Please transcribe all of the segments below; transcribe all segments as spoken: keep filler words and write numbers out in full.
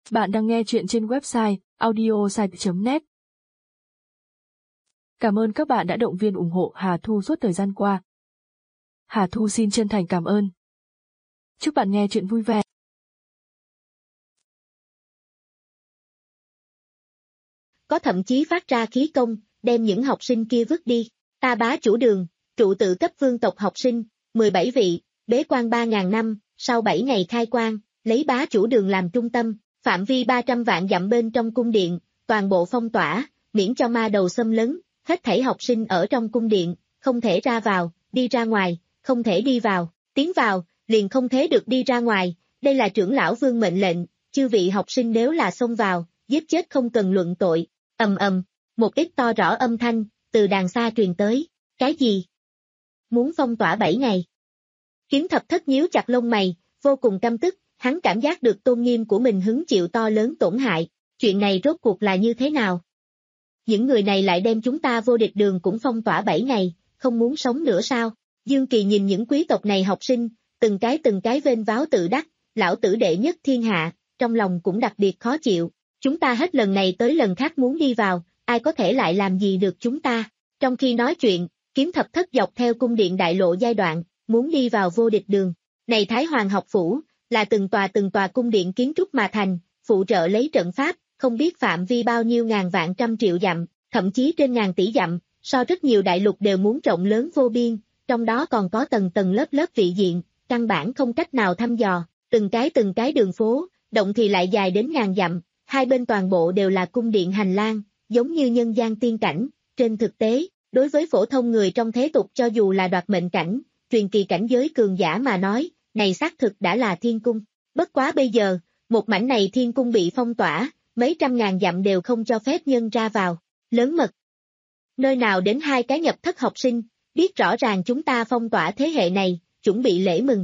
Bạn đang nghe chuyện trên website audiosite chấm net. Cảm ơn các bạn đã động viên ủng hộ Hà Thu suốt thời gian qua. Hà Thu xin chân thành cảm ơn. Chúc bạn nghe chuyện vui vẻ. Có thậm chí phát ra khí công, đem những học sinh kia vứt đi. Ta bá chủ đường, trụ tự cấp vương tộc học sinh, mười bảy vị, bế quan ba ngàn năm, sau bảy ngày khai quan, lấy bá chủ đường làm trung tâm, phạm vi ba trăm vạn dặm bên trong cung điện, toàn bộ phong tỏa, miễn cho ma đầu xâm lấn, hết thảy học sinh ở trong cung điện, không thể ra vào, đi ra ngoài, không thể đi vào, tiến vào, liền không thể được đi ra ngoài, đây là trưởng lão vương mệnh lệnh, chư vị học sinh nếu là xông vào, giết chết không cần luận tội, ầm ầm, một ít to rõ âm thanh, từ đàng xa truyền tới, cái gì? Muốn phong tỏa bảy ngày. Kiếm thập thất nhíu chặt lông mày, vô cùng căm tức, hắn cảm giác được tôn nghiêm của mình hứng chịu to lớn tổn hại, chuyện này rốt cuộc là như thế nào? Những người này lại đem chúng ta vô địch đường cũng phong tỏa bảy ngày, không muốn sống nữa sao? Dương Kỳ nhìn những quý tộc này học sinh, từng cái từng cái vênh váo tự đắc, lão tử đệ nhất thiên hạ, trong lòng cũng đặc biệt khó chịu, chúng ta hết lần này tới lần khác muốn đi vào, ai có thể lại làm gì được chúng ta? Trong khi nói chuyện, kiếm thập thất dọc theo cung điện đại lộ giai đoạn, muốn đi vào vô địch đường. Này Thái Hoàng học phủ, là từng tòa từng tòa cung điện kiến trúc mà thành, phụ trợ lấy trận pháp, không biết phạm vi bao nhiêu ngàn vạn trăm triệu dặm, thậm chí trên ngàn tỷ dặm, so rất nhiều đại lục đều muốn rộng lớn vô biên, trong đó còn có tầng tầng lớp lớp vị diện, căn bản không cách nào thăm dò, từng cái từng cái đường phố, động thì lại dài đến ngàn dặm, hai bên toàn bộ đều là cung điện hành lang, giống như nhân gian tiên cảnh, trên thực tế, đối với phổ thông người trong thế tục cho dù là đoạt mệnh cảnh, truyền kỳ cảnh giới cường giả mà nói, này xác thực đã là thiên cung. Bất quá bây giờ, một mảnh này thiên cung bị phong tỏa, mấy trăm ngàn dặm đều không cho phép nhân ra vào, lớn mật. Nơi nào đến hai cái nhập thất học sinh, biết rõ ràng chúng ta phong tỏa thế hệ này, chuẩn bị lễ mừng.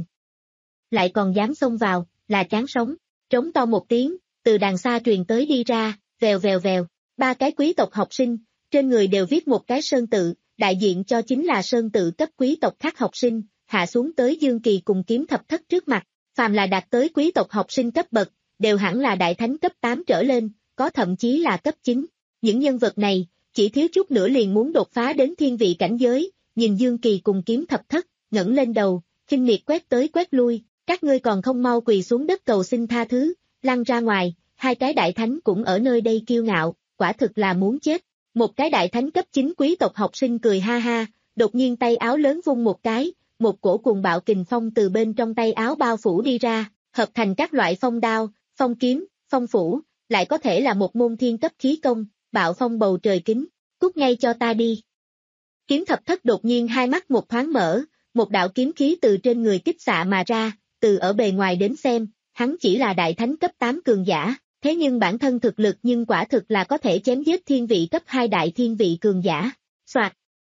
Lại còn dám xông vào, là chán sống, trống to một tiếng, từ đàng xa truyền tới đi ra, vèo vèo vèo, ba cái quý tộc học sinh, trên người đều viết một cái sơn tự, đại diện cho chính là sơn tự cấp quý tộc khác học sinh, hạ xuống tới Dương Kỳ cùng kiếm thập thất trước mặt, phàm là đạt tới quý tộc học sinh cấp bậc, đều hẳn là đại thánh cấp tám trở lên, có thậm chí là cấp chín. Những nhân vật này, chỉ thiếu chút nữa liền muốn đột phá đến thiên vị cảnh giới, nhìn Dương Kỳ cùng kiếm thập thất, ngẩng lên đầu, khinh miệt quét tới quét lui, các ngươi còn không mau quỳ xuống đất cầu xin tha thứ, lăn ra ngoài, hai cái đại thánh cũng ở nơi đây kiêu ngạo, quả thực là muốn chết. Một cái đại thánh cấp chín quý tộc học sinh cười ha ha, đột nhiên tay áo lớn vung một cái, một cổ cuồng bạo kình phong từ bên trong tay áo bao phủ đi ra, hợp thành các loại phong đao, phong kiếm, phong phủ, lại có thể là một môn thiên cấp khí công, bạo phong bầu trời kính, cút ngay cho ta đi. Kiếm thập thất đột nhiên hai mắt một thoáng mở, một đạo kiếm khí từ trên người kích xạ mà ra, từ ở bề ngoài đến xem, hắn chỉ là đại thánh cấp tám cường giả, thế nhưng bản thân thực lực nhưng quả thực là có thể chém giết thiên vị cấp hai đại thiên vị cường giả. Soạt.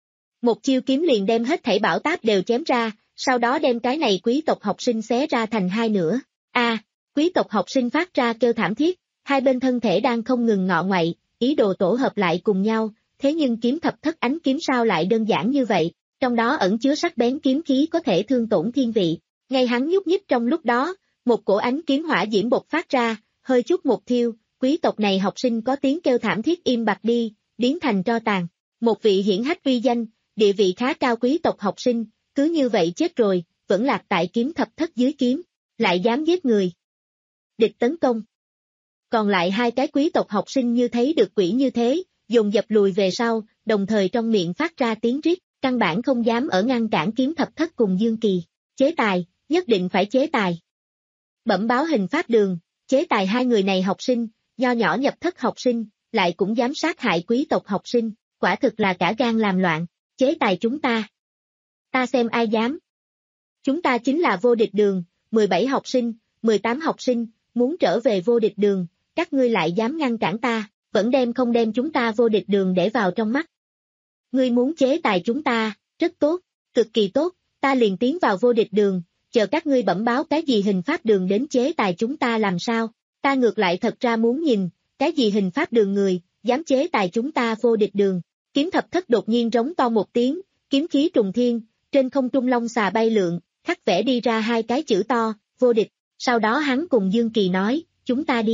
Một chiêu kiếm liền đem hết thảy bảo táp đều chém ra, sau đó đem cái này quý tộc học sinh xé ra thành hai nửa. A, à, quý tộc học sinh phát ra kêu thảm thiết, hai bên thân thể đang không ngừng ngọ ngoậy, ý đồ tổ hợp lại cùng nhau, thế nhưng kiếm thập thất ánh kiếm sao lại đơn giản như vậy, trong đó ẩn chứa sắc bén kiếm khí có thể thương tổn thiên vị. Ngay hắn nhúc nhích trong lúc đó, một cổ ánh kiếm hỏa diễm bộc phát ra, hơi chút một thiêu, quý tộc này học sinh có tiếng kêu thảm thiết im bặt đi, biến thành tro tàn. Một vị hiển hách uy danh, địa vị khá cao quý tộc học sinh, cứ như vậy chết rồi, vẫn lạc tại kiếm thập thất dưới kiếm, lại dám giết người. Địch tấn công. Còn lại hai cái quý tộc học sinh như thấy được quỷ như thế, dồn dập lùi về sau, đồng thời trong miệng phát ra tiếng rít, căn bản không dám ở ngăn cản kiếm thập thất cùng Dương Kỳ. Chế tài, nhất định phải chế tài. Bẩm báo hình pháp đường, chế tài hai người này học sinh, nho nhỏ nhập thất học sinh, lại cũng dám sát hại quý tộc học sinh, quả thực là cả gan làm loạn, chế tài chúng ta. Ta xem ai dám. Chúng ta chính là vô địch đường, mười bảy học sinh, mười tám học sinh, muốn trở về vô địch đường, các ngươi lại dám ngăn cản ta, vẫn đem không đem chúng ta vô địch đường để vào trong mắt. Ngươi muốn chế tài chúng ta, rất tốt, cực kỳ tốt, ta liền tiến vào vô địch đường, chờ các ngươi bẩm báo cái gì hình pháp đường đến chế tài chúng ta làm sao, ta ngược lại thật ra muốn nhìn, cái gì hình pháp đường người, dám chế tài chúng ta vô địch đường. Kiếm thập thất đột nhiên rống to một tiếng, kiếm khí trùng thiên, trên không trung long xà bay lượn, khắc vẽ đi ra hai cái chữ to, vô địch, sau đó hắn cùng Dương Kỳ nói, chúng ta đi.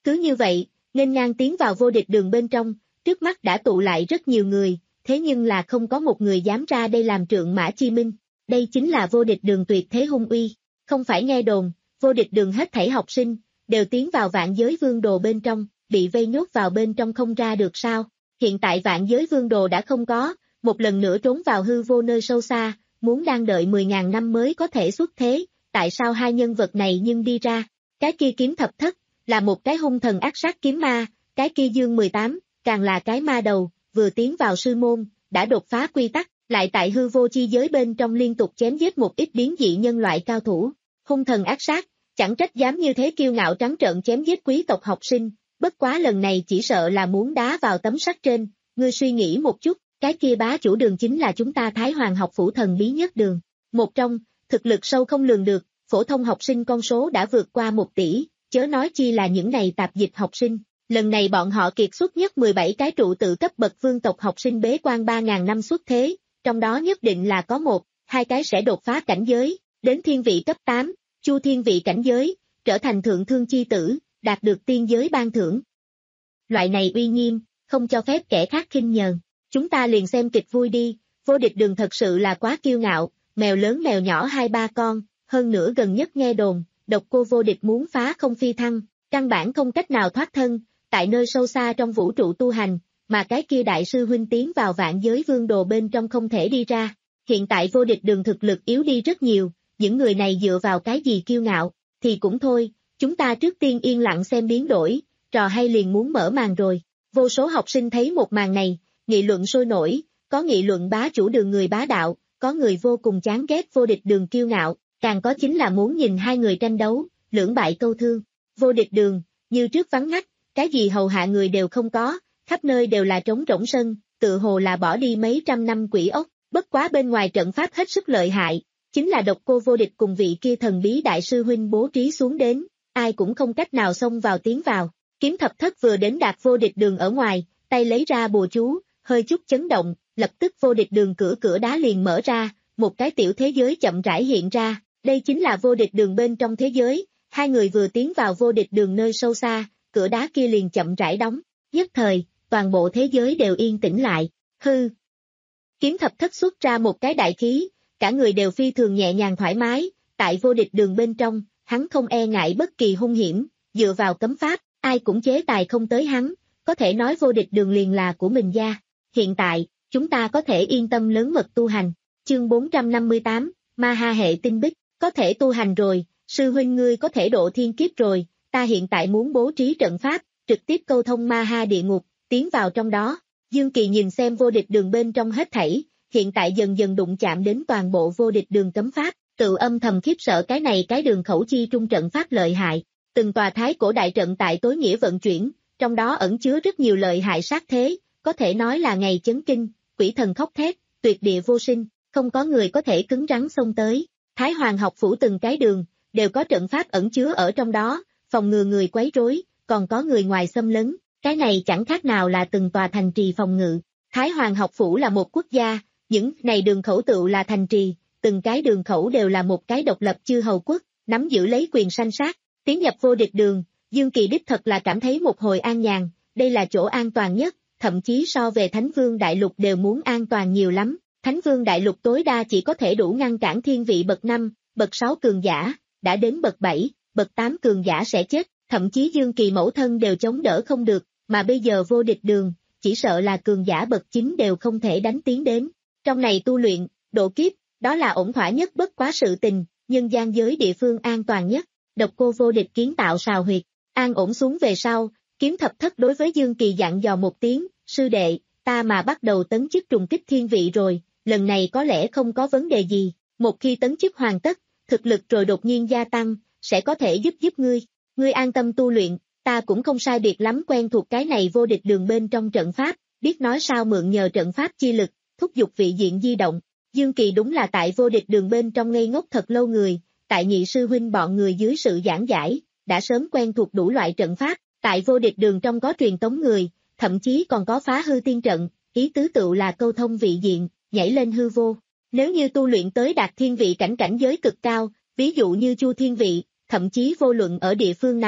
Cứ như vậy, nghênh ngang tiến vào vô địch đường bên trong, trước mắt đã tụ lại rất nhiều người, thế nhưng là không có một người dám ra đây làm trượng mã chi minh. Đây chính là vô địch đường tuyệt thế hung uy, không phải nghe đồn, vô địch đường hết thảy học sinh, đều tiến vào vạn giới vương đồ bên trong, bị vây nhốt vào bên trong không ra được sao. Hiện tại vạn giới vương đồ đã không có, một lần nữa trốn vào hư vô nơi sâu xa, muốn đang đợi mười ngàn năm mới có thể xuất thế, tại sao hai nhân vật này nhưng đi ra. Cái kia kiếm thập thất, là một cái hung thần ác sát kiếm ma, cái kia dương mười tám, càng là cái ma đầu, vừa tiến vào sư môn, đã đột phá quy tắc, lại tại hư vô chi giới bên trong liên tục chém giết một ít biến dị nhân loại cao thủ. Hung thần ác sát, chẳng trách dám như thế kiêu ngạo trắng trợn chém giết quý tộc học sinh, bất quá lần này chỉ sợ là muốn đá vào tấm sắt trên, ngươi suy nghĩ một chút, cái kia bá chủ đường chính là chúng ta Thái Hoàng học phủ thần bí nhất đường. Một trong, thực lực sâu không lường được, phổ thông học sinh con số đã vượt qua một tỷ, chớ nói chi là những này tạp dịch học sinh. Lần này bọn họ kiệt xuất nhất mười bảy cái trụ tự cấp bậc vương tộc học sinh bế quan ba ngàn năm xuất thế, trong đó nhất định là có một, hai cái sẽ đột phá cảnh giới, đến thiên vị cấp tám, chu thiên vị cảnh giới, trở thành thượng thương chi tử, đạt được tiên giới ban thưởng. Loại này uy nghiêm, không cho phép kẻ khác khinh nhờn. Chúng ta liền xem kịch vui đi, vô địch đường thật sự là quá kiêu ngạo, mèo lớn mèo nhỏ hai ba con, hơn nữa gần nhất nghe đồn, độc cô vô địch muốn phá không phi thăng, căn bản không cách nào thoát thân, tại nơi sâu xa trong vũ trụ tu hành, mà cái kia đại sư huynh tiến vào vạn giới vương đồ bên trong không thể đi ra. Hiện tại vô địch đường thực lực yếu đi rất nhiều, những người này dựa vào cái gì kiêu ngạo, thì cũng thôi, chúng ta trước tiên yên lặng xem biến đổi, trò hay liền muốn mở màn rồi. Vô số học sinh thấy một màn này, nghị luận sôi nổi, có nghị luận bá chủ đường người bá đạo, có người vô cùng chán ghét vô địch đường kiêu ngạo, càng có chính là muốn nhìn hai người tranh đấu, lưỡng bại câu thương. Vô địch đường, như trước vắng ngắt, cái gì hầu hạ người đều không có, khắp nơi đều là trống rỗng sân, tự hồ là bỏ đi mấy trăm năm quỷ ốc, bất quá bên ngoài trận pháp hết sức lợi hại, chính là độc cô vô địch cùng vị kia thần bí đại sư huynh bố trí xuống đến, ai cũng không cách nào xông vào tiến vào. Kiếm thập thất vừa đến đạt vô địch đường ở ngoài, tay lấy ra bùa chú, hơi chút chấn động, lập tức vô địch đường cửa cửa đá liền mở ra, một cái tiểu thế giới chậm rãi hiện ra, đây chính là vô địch đường bên trong thế giới, hai người vừa tiến vào vô địch đường nơi sâu xa, cửa đá kia liền chậm rãi đóng, nhất thời, toàn bộ thế giới đều yên tĩnh lại, hư. Kiếm thập thất xuất ra một cái đại khí, cả người đều phi thường nhẹ nhàng thoải mái, tại vô địch đường bên trong, hắn không e ngại bất kỳ hung hiểm, dựa vào cấm pháp, ai cũng chế tài không tới hắn, có thể nói vô địch đường liền là của mình gia. Hiện tại, chúng ta có thể yên tâm lớn mật tu hành. Chương bốn trăm năm mươi tám, Ma Ha hệ tinh bích, có thể tu hành rồi, sư huynh ngươi có thể độ thiên kiếp rồi, ta hiện tại muốn bố trí trận pháp, trực tiếp câu thông Ma Ha địa ngục, tiến vào trong đó. Dương Kỳ nhìn xem vô địch đường bên trong hết thảy, hiện tại dần dần đụng chạm đến toàn bộ vô địch đường cấm pháp, tự âm thầm khiếp sợ cái này cái đường khẩu chi trung trận pháp lợi hại. Từng tòa thái cổ đại trận tại tối nghĩa vận chuyển, trong đó ẩn chứa rất nhiều lợi hại sát thế, có thể nói là ngày chấn kinh, quỷ thần khóc thét, tuyệt địa vô sinh, không có người có thể cứng rắn xông tới. Thái Hoàng học phủ từng cái đường, đều có trận pháp ẩn chứa ở trong đó, phòng ngừa người quấy rối, còn có người ngoài xâm lấn, cái này chẳng khác nào là từng tòa thành trì phòng ngự. Thái Hoàng học phủ là một quốc gia, những này đường khẩu tựu là thành trì, từng cái đường khẩu đều là một cái độc lập chư hầu quốc, nắm giữ lấy quyền sanh sát. Tiến nhập vô địch đường, Dương Kỳ đích thật là cảm thấy một hồi an nhàn, đây là chỗ an toàn nhất, thậm chí so về Thánh Vương Đại Lục đều muốn an toàn nhiều lắm. Thánh Vương Đại Lục tối đa chỉ có thể đủ ngăn cản thiên vị bậc năm, bậc sáu cường giả, đã đến bậc bảy, bậc tám cường giả sẽ chết, thậm chí Dương Kỳ mẫu thân đều chống đỡ không được, mà bây giờ vô địch đường, chỉ sợ là cường giả bậc chín đều không thể đánh tiến đến. Trong này tu luyện, độ kiếp, đó là ổn thỏa nhất bất quá sự tình, nhân gian giới địa phương an toàn nhất. Độc cô vô địch kiến tạo sào huyệt, an ổn xuống về sau, kiếm thập thất đối với Dương Kỳ dặn dò một tiếng, sư đệ, ta mà bắt đầu tấn chức trùng kích thiên vị rồi, lần này có lẽ không có vấn đề gì, một khi tấn chức hoàn tất, thực lực rồi đột nhiên gia tăng, sẽ có thể giúp giúp ngươi, ngươi an tâm tu luyện, ta cũng không sai biệt lắm quen thuộc cái này vô địch đường bên trong trận pháp, biết nói sao mượn nhờ trận pháp chi lực, thúc giục vị diện di động. Dương Kỳ đúng là tại vô địch đường bên trong ngây ngốc thật lâu người, tại nhị sư huynh bọn người dưới sự giảng giải, đã sớm quen thuộc đủ loại trận pháp, tại vô địch đường trong có truyền tống người, thậm chí còn có phá hư tiên trận, ý tứ tựu là câu thông vị diện, nhảy lên hư vô. Nếu như tu luyện tới đạt thiên vị cảnh cảnh giới cực cao, ví dụ như chu thiên vị, thậm chí vô luận ở địa phương nào,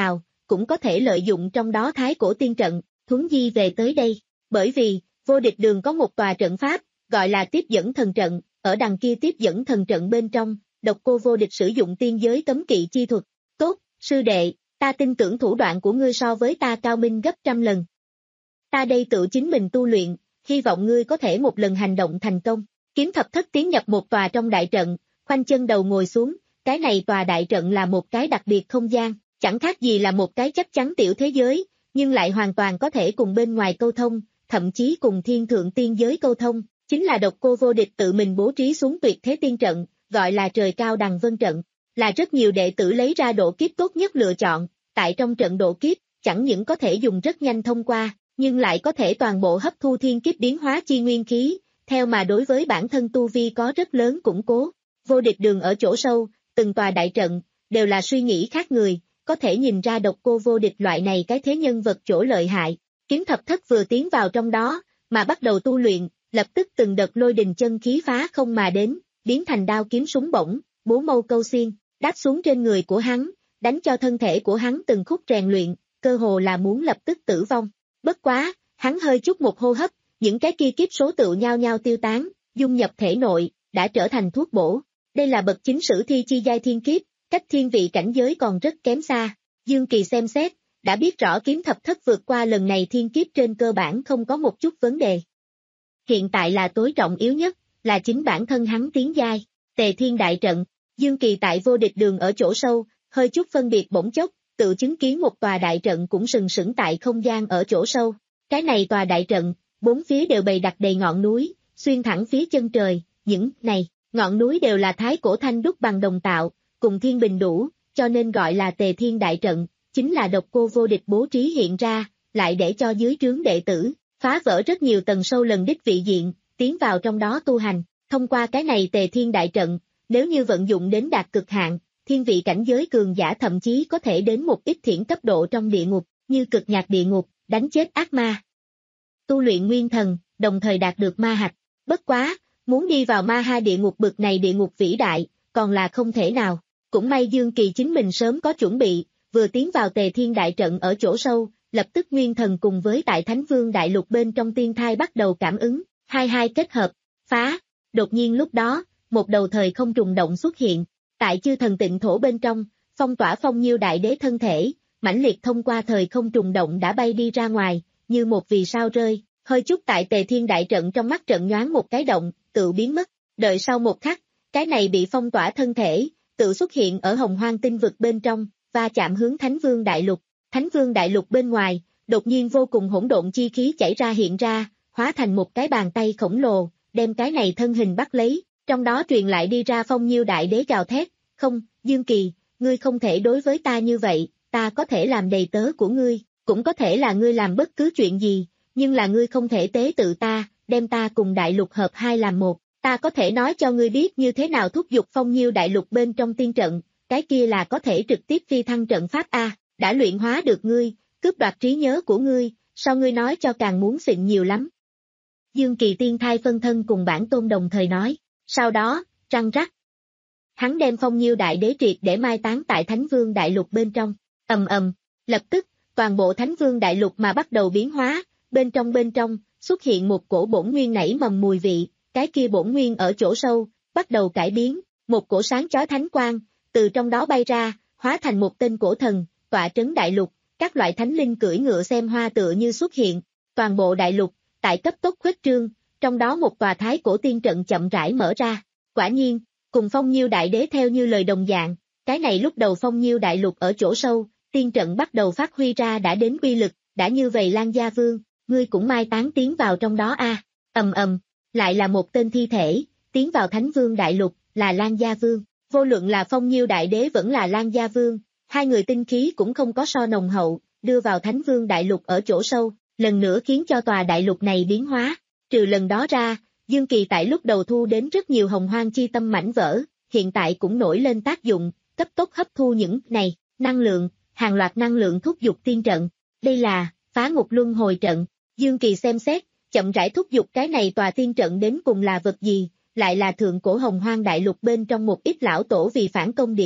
cũng có thể lợi dụng trong đó thái cổ tiên trận, thuấn di về tới đây. Bởi vì, vô địch đường có một tòa trận pháp, gọi là tiếp dẫn thần trận, ở đằng kia tiếp dẫn thần trận bên trong, Độc Cô Vô Địch sử dụng tiên giới cấm kỵ chi thuật. Tốt, sư đệ, ta tin tưởng thủ đoạn của ngươi so với ta cao minh gấp trăm lần. Ta đây tự chính mình tu luyện, hy vọng ngươi có thể một lần hành động thành công. Kiếm Thập Thất tiến nhập một tòa trong đại trận, khoanh chân đầu ngồi xuống, cái này tòa đại trận là một cái đặc biệt không gian, chẳng khác gì là một cái chắc chắn tiểu thế giới, nhưng lại hoàn toàn có thể cùng bên ngoài câu thông, thậm chí cùng thiên thượng tiên giới câu thông, chính là Độc Cô Vô Địch tự mình bố trí xuống tuyệt thế tiên trận, gọi là trời cao đằng vân trận, là rất nhiều đệ tử lấy ra độ kiếp tốt nhất lựa chọn, tại trong trận độ kiếp, chẳng những có thể dùng rất nhanh thông qua, nhưng lại có thể toàn bộ hấp thu thiên kiếp biến hóa chi nguyên khí, theo mà đối với bản thân tu vi có rất lớn củng cố. Vô địch đường ở chỗ sâu, từng tòa đại trận, đều là suy nghĩ khác người, có thể nhìn ra Độc Cô Vô Địch loại này cái thế nhân vật chỗ lợi hại. Kiếm Thập Thất vừa tiến vào trong đó, mà bắt đầu tu luyện, lập tức từng đợt lôi đình chân khí phá không mà đến, biến thành đao kiếm súng bổng, bố mâu câu xiên, đáp xuống trên người của hắn, đánh cho thân thể của hắn từng khúc rèn luyện, cơ hồ là muốn lập tức tử vong. Bất quá, hắn hơi chút một hô hấp, những cái kia kiếp số tựu nhao nhao tiêu tán, dung nhập thể nội, đã trở thành thuốc bổ. Đây là bậc chính sử thi chi giai thiên kiếp, cách thiên vị cảnh giới còn rất kém xa. Dương Kỳ xem xét, đã biết rõ Kiếm Thập Thất vượt qua lần này thiên kiếp trên cơ bản không có một chút vấn đề. Hiện tại là tối trọng yếu nhất, là chính bản thân hắn tiến giai, Tề Thiên Đại Trận. Dương Kỳ tại vô địch đường ở chỗ sâu, hơi chút phân biệt bỗng chốc, tự chứng kiến một tòa đại trận cũng sừng sững tại không gian ở chỗ sâu. Cái này tòa đại trận, bốn phía đều bày đặt đầy ngọn núi, xuyên thẳng phía chân trời, những này, ngọn núi đều là thái cổ thanh đúc bằng đồng tạo, cùng thiên bình đủ, cho nên gọi là Tề Thiên Đại Trận, chính là Độc Cô Vô Địch bố trí hiện ra, lại để cho dưới trướng đệ tử, phá vỡ rất nhiều tầng sâu lần đích vị diện, tiến vào trong đó tu hành. Thông qua cái này Tề Thiên Đại Trận, nếu như vận dụng đến đạt cực hạn, thiên vị cảnh giới cường giả thậm chí có thể đến một ít thiển cấp độ trong địa ngục, như cực nhạc địa ngục, đánh chết ác ma. Tu luyện nguyên thần, đồng thời đạt được ma hạch. Bất quá, muốn đi vào ma ha địa ngục bực này địa ngục vĩ đại, còn là không thể nào. Cũng may Dương Kỳ chính mình sớm có chuẩn bị, vừa tiến vào Tề Thiên Đại Trận ở chỗ sâu, lập tức nguyên thần cùng với tại Thánh Vương Đại Lục bên trong tiên thai bắt đầu cảm ứng, hai hai kết hợp, phá. Đột nhiên lúc đó, một đầu thời không trùng động xuất hiện, tại chư thần tịnh thổ bên trong, phong tỏa Phong Nhiêu Đại Đế thân thể, mãnh liệt thông qua thời không trùng động đã bay đi ra ngoài, như một vì sao rơi, hơi chút tại Tề Thiên Đại Trận trong mắt trận nhoáng một cái động, tự biến mất, đợi sau một khắc, cái này bị phong tỏa thân thể, tự xuất hiện ở Hồng Hoang tinh vực bên trong, và chạm hướng Thánh Vương Đại Lục. Thánh Vương Đại Lục bên ngoài, đột nhiên vô cùng hỗn độn chi khí chảy ra hiện ra, hóa thành một cái bàn tay khổng lồ, đem cái này thân hình bắt lấy, trong đó truyền lại đi ra Phong Nhiêu Đại Đế gào thét, không, Dương Kỳ, ngươi không thể đối với ta như vậy, ta có thể làm đầy tớ của ngươi, cũng có thể là ngươi làm bất cứ chuyện gì, nhưng là ngươi không thể tế tự ta, đem ta cùng Đại Lục hợp hai làm một, ta có thể nói cho ngươi biết như thế nào thúc giục Phong Nhiêu Đại Lục bên trong tiên trận, cái kia là có thể trực tiếp phi thăng trận pháp A, đã luyện hóa được ngươi, cướp đoạt trí nhớ của ngươi, sao ngươi nói cho càng muốn xịn nhiều lắm. Dương Kỳ tiên thai phân thân cùng bản tôn đồng thời nói, sau đó, răng rắc. Hắn đem Phong Nhiêu Đại Đế triệt để mai táng tại Thánh Vương Đại Lục bên trong, ầm ầm, lập tức, toàn bộ Thánh Vương Đại Lục mà bắt đầu biến hóa, bên trong bên trong, xuất hiện một cổ bổn nguyên nảy mầm mùi vị, cái kia bổn nguyên ở chỗ sâu, bắt đầu cải biến, một cổ sáng chói thánh quang, từ trong đó bay ra, hóa thành một tên cổ thần, tọa trấn đại lục, các loại thánh linh cưỡi ngựa xem hoa tựa như xuất hiện, toàn bộ đại lục, tại cấp tốc khuếch trương, trong đó một tòa thái cổ tiên trận chậm rãi mở ra, quả nhiên, cùng Phong Nhiêu Đại Đế theo như lời đồng dạng, cái này lúc đầu Phong Nhiêu Đại Lục ở chỗ sâu, tiên trận bắt đầu phát huy ra đã đến uy lực, đã như vậy Lan Gia Vương, ngươi cũng mai táng tiến vào trong đó a, ầm ầm, lại là một tên thi thể, tiến vào Thánh Vương Đại Lục, là Lan Gia Vương, vô luận là Phong Nhiêu Đại Đế vẫn là Lan Gia Vương, hai người tinh khí cũng không có so nồng hậu, đưa vào Thánh Vương Đại Lục ở chỗ sâu, lần nữa khiến cho tòa đại lục này biến hóa, trừ lần đó ra, Dương Kỳ tại lúc đầu thu đến rất nhiều hồng hoang chi tâm mảnh vỡ, hiện tại cũng nổi lên tác dụng, cấp tốc hấp thu những này, năng lượng, hàng loạt năng lượng thúc giục tiên trận, đây là, phá ngục luân hồi trận, Dương Kỳ xem xét, chậm rãi thúc giục cái này tòa tiên trận đến cùng là vật gì, lại là thượng cổ hồng hoang đại lục bên trong một ít lão tổ vì phản công địa ngục,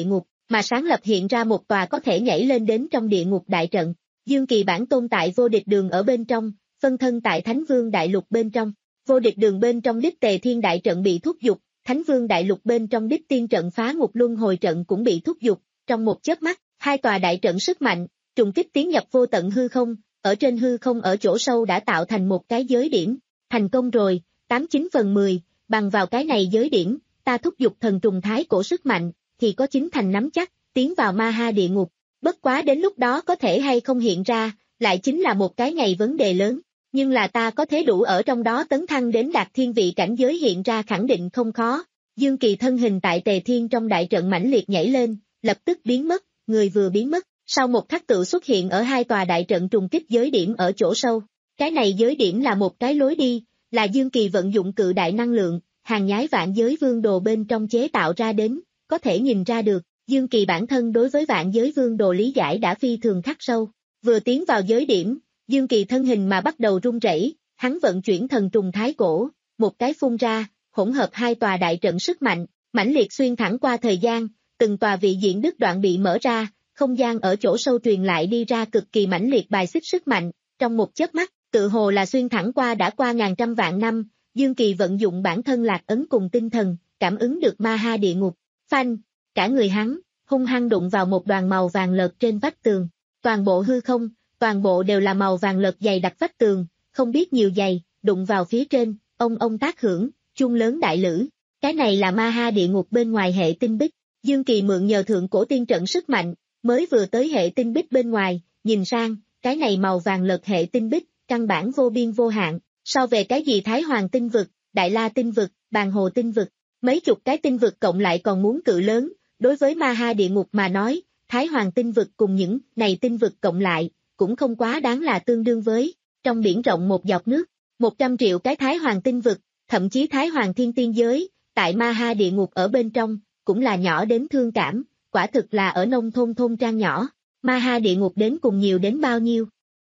mà sáng lập hiện ra một tòa có thể nhảy lên đến trong địa ngục đại trận. Dương Kỳ bản tôn tại vô địch đường ở bên trong, phân thân tại Thánh Vương đại lục bên trong. Vô địch đường bên trong đích Tề Thiên đại trận bị thúc giục, Thánh Vương đại lục bên trong đích tiên trận phá ngục luân hồi trận cũng bị thúc giục, trong một chớp mắt, hai tòa đại trận sức mạnh, trùng kích tiến nhập vô tận hư không, ở trên hư không ở chỗ sâu đã tạo thành một cái giới điểm. Thành công rồi, tám chín phần mười, bằng vào cái này giới điểm, ta thúc giục thần trùng thái cổ sức mạnh, thì có chín thành nắm chắc, tiến vào ma ha địa ngục. Bất quá đến lúc đó có thể hay không hiện ra, lại chính là một cái ngày vấn đề lớn. Nhưng là ta có thế đủ ở trong đó tấn thăng đến đạt thiên vị cảnh giới hiện ra khẳng định không khó. Dương Kỳ thân hình tại Tề Thiên trong đại trận mãnh liệt nhảy lên, lập tức biến mất, người vừa biến mất, sau một khắc tự xuất hiện ở hai tòa đại trận trùng kích giới điểm ở chỗ sâu. Cái này giới điểm là một cái lối đi, là Dương Kỳ vận dụng cự đại năng lượng, hàng nhái vạn giới vương đồ bên trong chế tạo ra đến, có thể nhìn ra được, Dương Kỳ bản thân đối với vạn giới vương đồ lý giải đã phi thường khắc sâu. Vừa tiến vào giới điểm, Dương Kỳ thân hình mà bắt đầu run rẩy, hắn vận chuyển thần trùng thái cổ, một cái phun ra, hỗn hợp hai tòa đại trận sức mạnh, mãnh liệt xuyên thẳng qua thời gian, từng tòa vị diện đứt đoạn bị mở ra, không gian ở chỗ sâu truyền lại đi ra cực kỳ mãnh liệt bài xích sức mạnh, trong một chớp mắt, tự hồ là xuyên thẳng qua đã qua ngàn trăm vạn năm, Dương Kỳ vận dụng bản thân lạc ấn cùng tinh thần, cảm ứng được ma ha địa ngục, phanh, cả người hắn, hung hăng đụng vào một đoàn màu vàng lợt trên vách tường, toàn bộ hư không, toàn bộ đều là màu vàng lợt dày đặc vách tường, không biết nhiều dày, đụng vào phía trên, ông ông tác hưởng, chuông lớn đại lử, cái này là ma ha địa ngục bên ngoài hệ tinh bích, Dương Kỳ mượn nhờ thượng cổ tiên trận sức mạnh, mới vừa tới hệ tinh bích bên ngoài, nhìn sang, cái này màu vàng lợt hệ tinh bích, căn bản vô biên vô hạn, so về cái gì Thái Hoàng tinh vực, Đại La tinh vực, Bàn Hồ tinh vực, mấy chục cái tinh vực cộng lại còn muốn cự lớn, đối với ma ha địa ngục mà nói, Thái Hoàng tinh vực cùng những này tinh vực cộng lại, cũng không quá đáng là tương đương với, trong biển rộng một giọt nước, một trăm triệu cái Thái Hoàng tinh vực, thậm chí Thái Hoàng thiên tiên giới, tại ma ha địa ngục ở bên trong, cũng là nhỏ đến thương cảm, quả thực là ở nông thôn thôn trang nhỏ, ma ha địa ngục đến cùng nhiều đến bao nhiêu.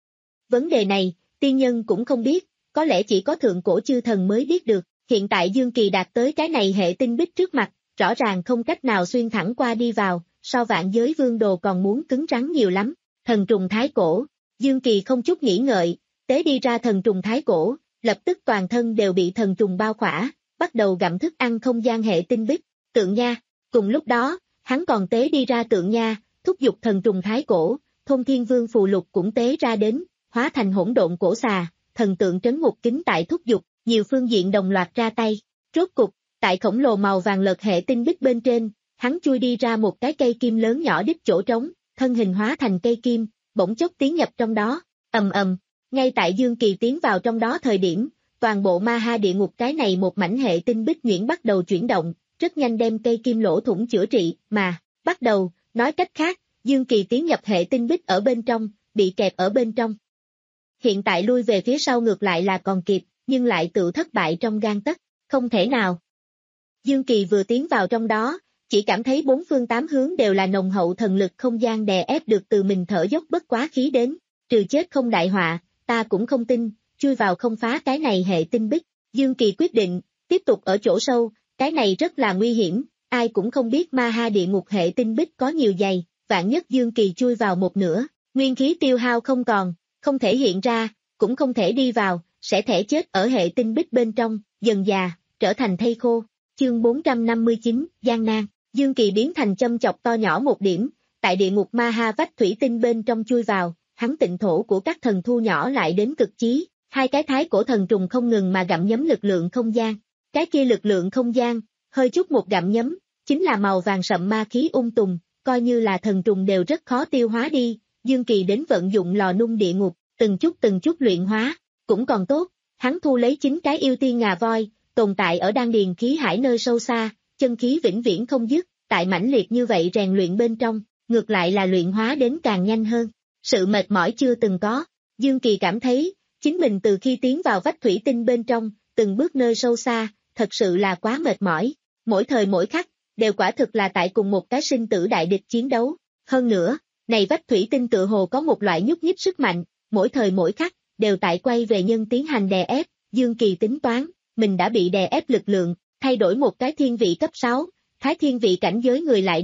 Vấn đề này, tiên nhân cũng không biết, có lẽ chỉ có thượng cổ chư thần mới biết được, hiện tại Dương Kỳ đạt tới cái này hệ tinh bích trước mặt, rõ ràng không cách nào xuyên thẳng qua đi vào, so vạn giới vương đồ còn muốn cứng rắn nhiều lắm, thần trùng thái cổ, Dương Kỳ không chút nghĩ ngợi, tế đi ra thần trùng thái cổ, lập tức toàn thân đều bị thần trùng bao khỏa, bắt đầu gặm thức ăn không gian hệ tinh bích, tượng nha, cùng lúc đó, hắn còn tế đi ra tượng nha, thúc giục thần trùng thái cổ, thôn thiên vương phù lục cũng tế ra đến, hóa thành hỗn độn cổ xà, thần tượng trấn ngục kính tại thúc giục, nhiều phương diện đồng loạt ra tay, rốt cục, tại khổng lồ màu vàng lợt hệ tinh bích bên trên, hắn chui đi ra một cái cây kim lớn nhỏ đích chỗ trống, thân hình hóa thành cây kim, bỗng chốc tiến nhập trong đó, ầm ầm, ngay tại Dương Kỳ tiến vào trong đó thời điểm, toàn bộ ma ha địa ngục cái này một mảnh hệ tinh bích nhuyễn bắt đầu chuyển động, rất nhanh đem cây kim lỗ thủng chữa trị, mà, bắt đầu, nói cách khác, Dương Kỳ tiến nhập hệ tinh bích ở bên trong, bị kẹp ở bên trong. Hiện tại lui về phía sau ngược lại là còn kịp, nhưng lại tự thất bại trong gang tấc, không thể nào. Dương Kỳ vừa tiến vào trong đó, chỉ cảm thấy bốn phương tám hướng đều là nồng hậu thần lực không gian đè ép được từ mình thở dốc bất quá khí đến, trừ chết không đại họa, ta cũng không tin, chui vào không phá cái này hệ tinh bích. Dương Kỳ quyết định, tiếp tục ở chỗ sâu, cái này rất là nguy hiểm, ai cũng không biết ma ha địa ngục hệ tinh bích có nhiều dày, vạn nhất Dương Kỳ chui vào một nửa, nguyên khí tiêu hao không còn, không thể hiện ra, cũng không thể đi vào, sẽ thể chết ở hệ tinh bích bên trong, dần già, trở thành thây khô. Chương bốn trăm năm mươi chín, gian nan, Dương Kỳ biến thành châm chọc to nhỏ một điểm, tại địa ngục ma ha vách thủy tinh bên trong chui vào, hắn tịnh thổ của các thần thu nhỏ lại đến cực chí, hai cái thái cổ thần trùng không ngừng mà gặm nhấm lực lượng không gian, cái kia lực lượng không gian, hơi chút một gặm nhấm, chính là màu vàng sậm ma khí ung tùng, coi như là thần trùng đều rất khó tiêu hóa đi, Dương Kỳ đến vận dụng lò nung địa ngục, từng chút từng chút luyện hóa, cũng còn tốt, hắn thu lấy chín cái yêu tiên ngà voi, tồn tại ở đan điền khí hải nơi sâu xa, chân khí vĩnh viễn không dứt, tại mãnh liệt như vậy rèn luyện bên trong, ngược lại là luyện hóa đến càng nhanh hơn. Sự mệt mỏi chưa từng có, Dương Kỳ cảm thấy, chính mình từ khi tiến vào vách thủy tinh bên trong, từng bước nơi sâu xa, thật sự là quá mệt mỏi, mỗi thời mỗi khắc, đều quả thực là tại cùng một cái sinh tử đại địch chiến đấu. Hơn nữa, này vách thủy tinh tự hồ có một loại nhúc nhích sức mạnh, mỗi thời mỗi khắc, đều tại quay về nhân tiến hành đè ép, Dương Kỳ tính toán, mình đã bị đè ép lực lượng, thay đổi một cái thiên vị cấp sáu, thái thiên vị cảnh giới người lại đây,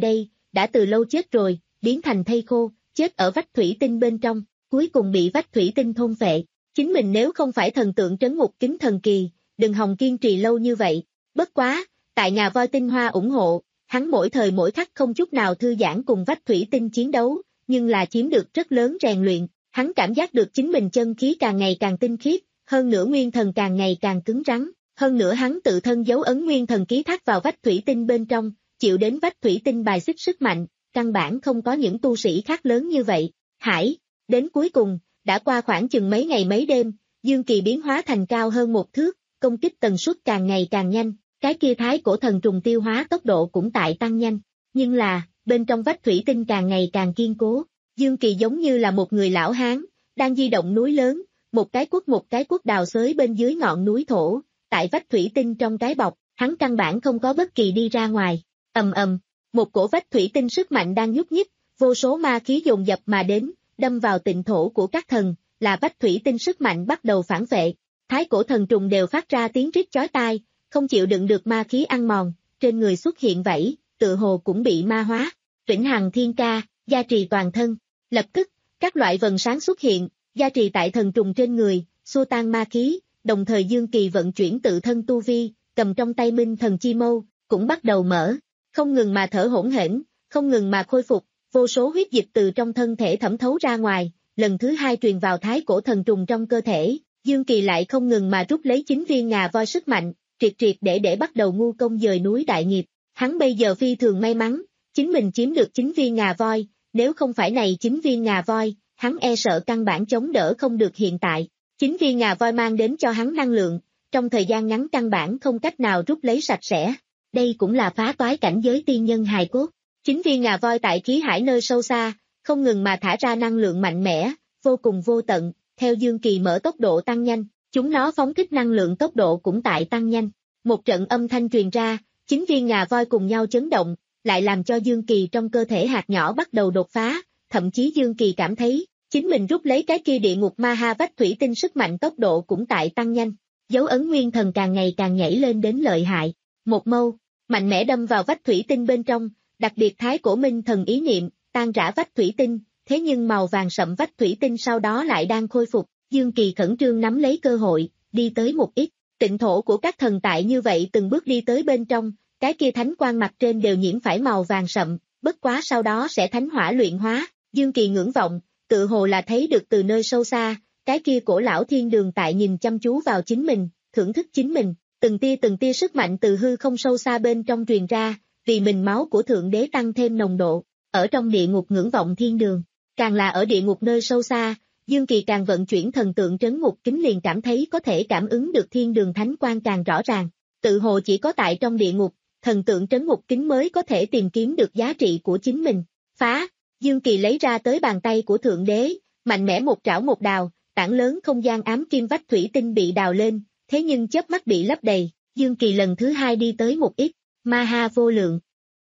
đã từ lâu chết rồi, biến thành thây khô, chết ở vách thủy tinh bên trong, cuối cùng bị vách thủy tinh thôn phệ. Chính mình nếu không phải thần tượng trấn ngục kính thần kỳ, đừng hòng kiên trì lâu như vậy. Bất quá, tại ngà voi tinh hoa ủng hộ, hắn mỗi thời mỗi khắc không chút nào thư giãn cùng vách thủy tinh chiến đấu, nhưng là chiếm được rất lớn rèn luyện, hắn cảm giác được chính mình chân khí càng ngày càng tinh khiết, hơn nữa nguyên thần càng ngày càng cứng rắn, hơn nữa hắn tự thân dấu ấn nguyên thần ký thác vào vách thủy tinh bên trong, chịu đến vách thủy tinh bài xích sức mạnh, căn bản không có những tu sĩ khác lớn như vậy. Hải, đến cuối cùng, đã qua khoảng chừng mấy ngày mấy đêm, Dương Kỳ biến hóa thành cao hơn một thước, công kích tần suất càng ngày càng nhanh, cái kia thái cổ thần trùng tiêu hóa tốc độ cũng tại tăng nhanh, nhưng là, bên trong vách thủy tinh càng ngày càng kiên cố, Dương Kỳ giống như là một người lão hán, đang di động núi lớn, một cái quất một cái quất đào xới bên dưới ngọn núi thổ, tại vách thủy tinh trong cái bọc, hắn căn bản không có bất kỳ đi ra ngoài, ầm ầm, một cổ vách thủy tinh sức mạnh đang nhúc nhích, vô số ma khí dồn dập mà đến, đâm vào tịnh thổ của các thần, là vách thủy tinh sức mạnh bắt đầu phản vệ, thái cổ thần trùng đều phát ra tiếng rít chói tai, không chịu đựng được ma khí ăn mòn, trên người xuất hiện vảy, tự hồ cũng bị ma hóa, vĩnh hằng thiên ca, gia trì toàn thân, lập tức, các loại vần sáng xuất hiện, gia trì tại thần trùng trên người, xua tan ma khí, đồng thời Dương Kỳ vận chuyển tự thân tu vi, cầm trong tay minh thần chi mâu, cũng bắt đầu mở, không ngừng mà thở hỗn hển, không ngừng mà khôi phục, vô số huyết dịch từ trong thân thể thẩm thấu ra ngoài, lần thứ hai truyền vào thái cổ thần trùng trong cơ thể, Dương Kỳ lại không ngừng mà rút lấy chính viên ngà voi sức mạnh, triệt triệt để để bắt đầu ngu công dời núi đại nghiệp, hắn bây giờ phi thường may mắn, chính mình chiếm được chính viên ngà voi, nếu không phải này chính viên ngà voi, hắn e sợ căn bản chống đỡ không được hiện tại, chính viên ngà voi mang đến cho hắn năng lượng, trong thời gian ngắn căn bản không cách nào rút lấy sạch sẽ, đây cũng là phá toái cảnh giới tiên nhân hài cốt, chính viên ngà voi tại khí hải nơi sâu xa, không ngừng mà thả ra năng lượng mạnh mẽ, vô cùng vô tận, theo Dương Kỳ mở tốc độ tăng nhanh, chúng nó phóng thích năng lượng tốc độ cũng tại tăng nhanh, một trận âm thanh truyền ra, chính viên ngà voi cùng nhau chấn động, lại làm cho Dương Kỳ trong cơ thể hạt nhỏ bắt đầu đột phá, thậm chí Dương Kỳ cảm thấy, chính mình rút lấy cái kia địa ngục ma ha vách thủy tinh sức mạnh tốc độ cũng tại tăng nhanh, dấu ấn nguyên thần càng ngày càng nhảy lên đến lợi hại, một mâu, mạnh mẽ đâm vào vách thủy tinh bên trong, đặc biệt thái cổ minh thần ý niệm, tan rã vách thủy tinh, thế nhưng màu vàng sậm vách thủy tinh sau đó lại đang khôi phục, Dương Kỳ khẩn trương nắm lấy cơ hội, đi tới một ít, tịnh thổ của các thần tại như vậy từng bước đi tới bên trong, cái kia thánh quang mặt trên đều nhiễm phải màu vàng sậm, bất quá sau đó sẽ thánh hỏa luyện hóa, Dương Kỳ ngưỡng vọng, tự hồ là thấy được từ nơi sâu xa, cái kia cổ lão thiên đường tại nhìn chăm chú vào chính mình, thưởng thức chính mình, từng tia từng tia sức mạnh từ hư không sâu xa bên trong truyền ra, vì mình máu của Thượng Đế tăng thêm nồng độ, ở trong địa ngục ngưỡng vọng thiên đường, càng là ở địa ngục nơi sâu xa, Dương Kỳ càng vận chuyển thần tượng trấn ngục kính liền cảm thấy có thể cảm ứng được thiên đường thánh quang càng rõ ràng, tự hồ chỉ có tại trong địa ngục, thần tượng trấn ngục kính mới có thể tìm kiếm được giá trị của chính mình, phá, Dương Kỳ lấy ra tới bàn tay của Thượng Đế, mạnh mẽ một trảo một đào, tảng lớn không gian ám kim vách thủy tinh bị đào lên, thế nhưng chớp mắt bị lấp đầy, Dương Kỳ lần thứ hai đi tới một ít, ma ha vô lượng.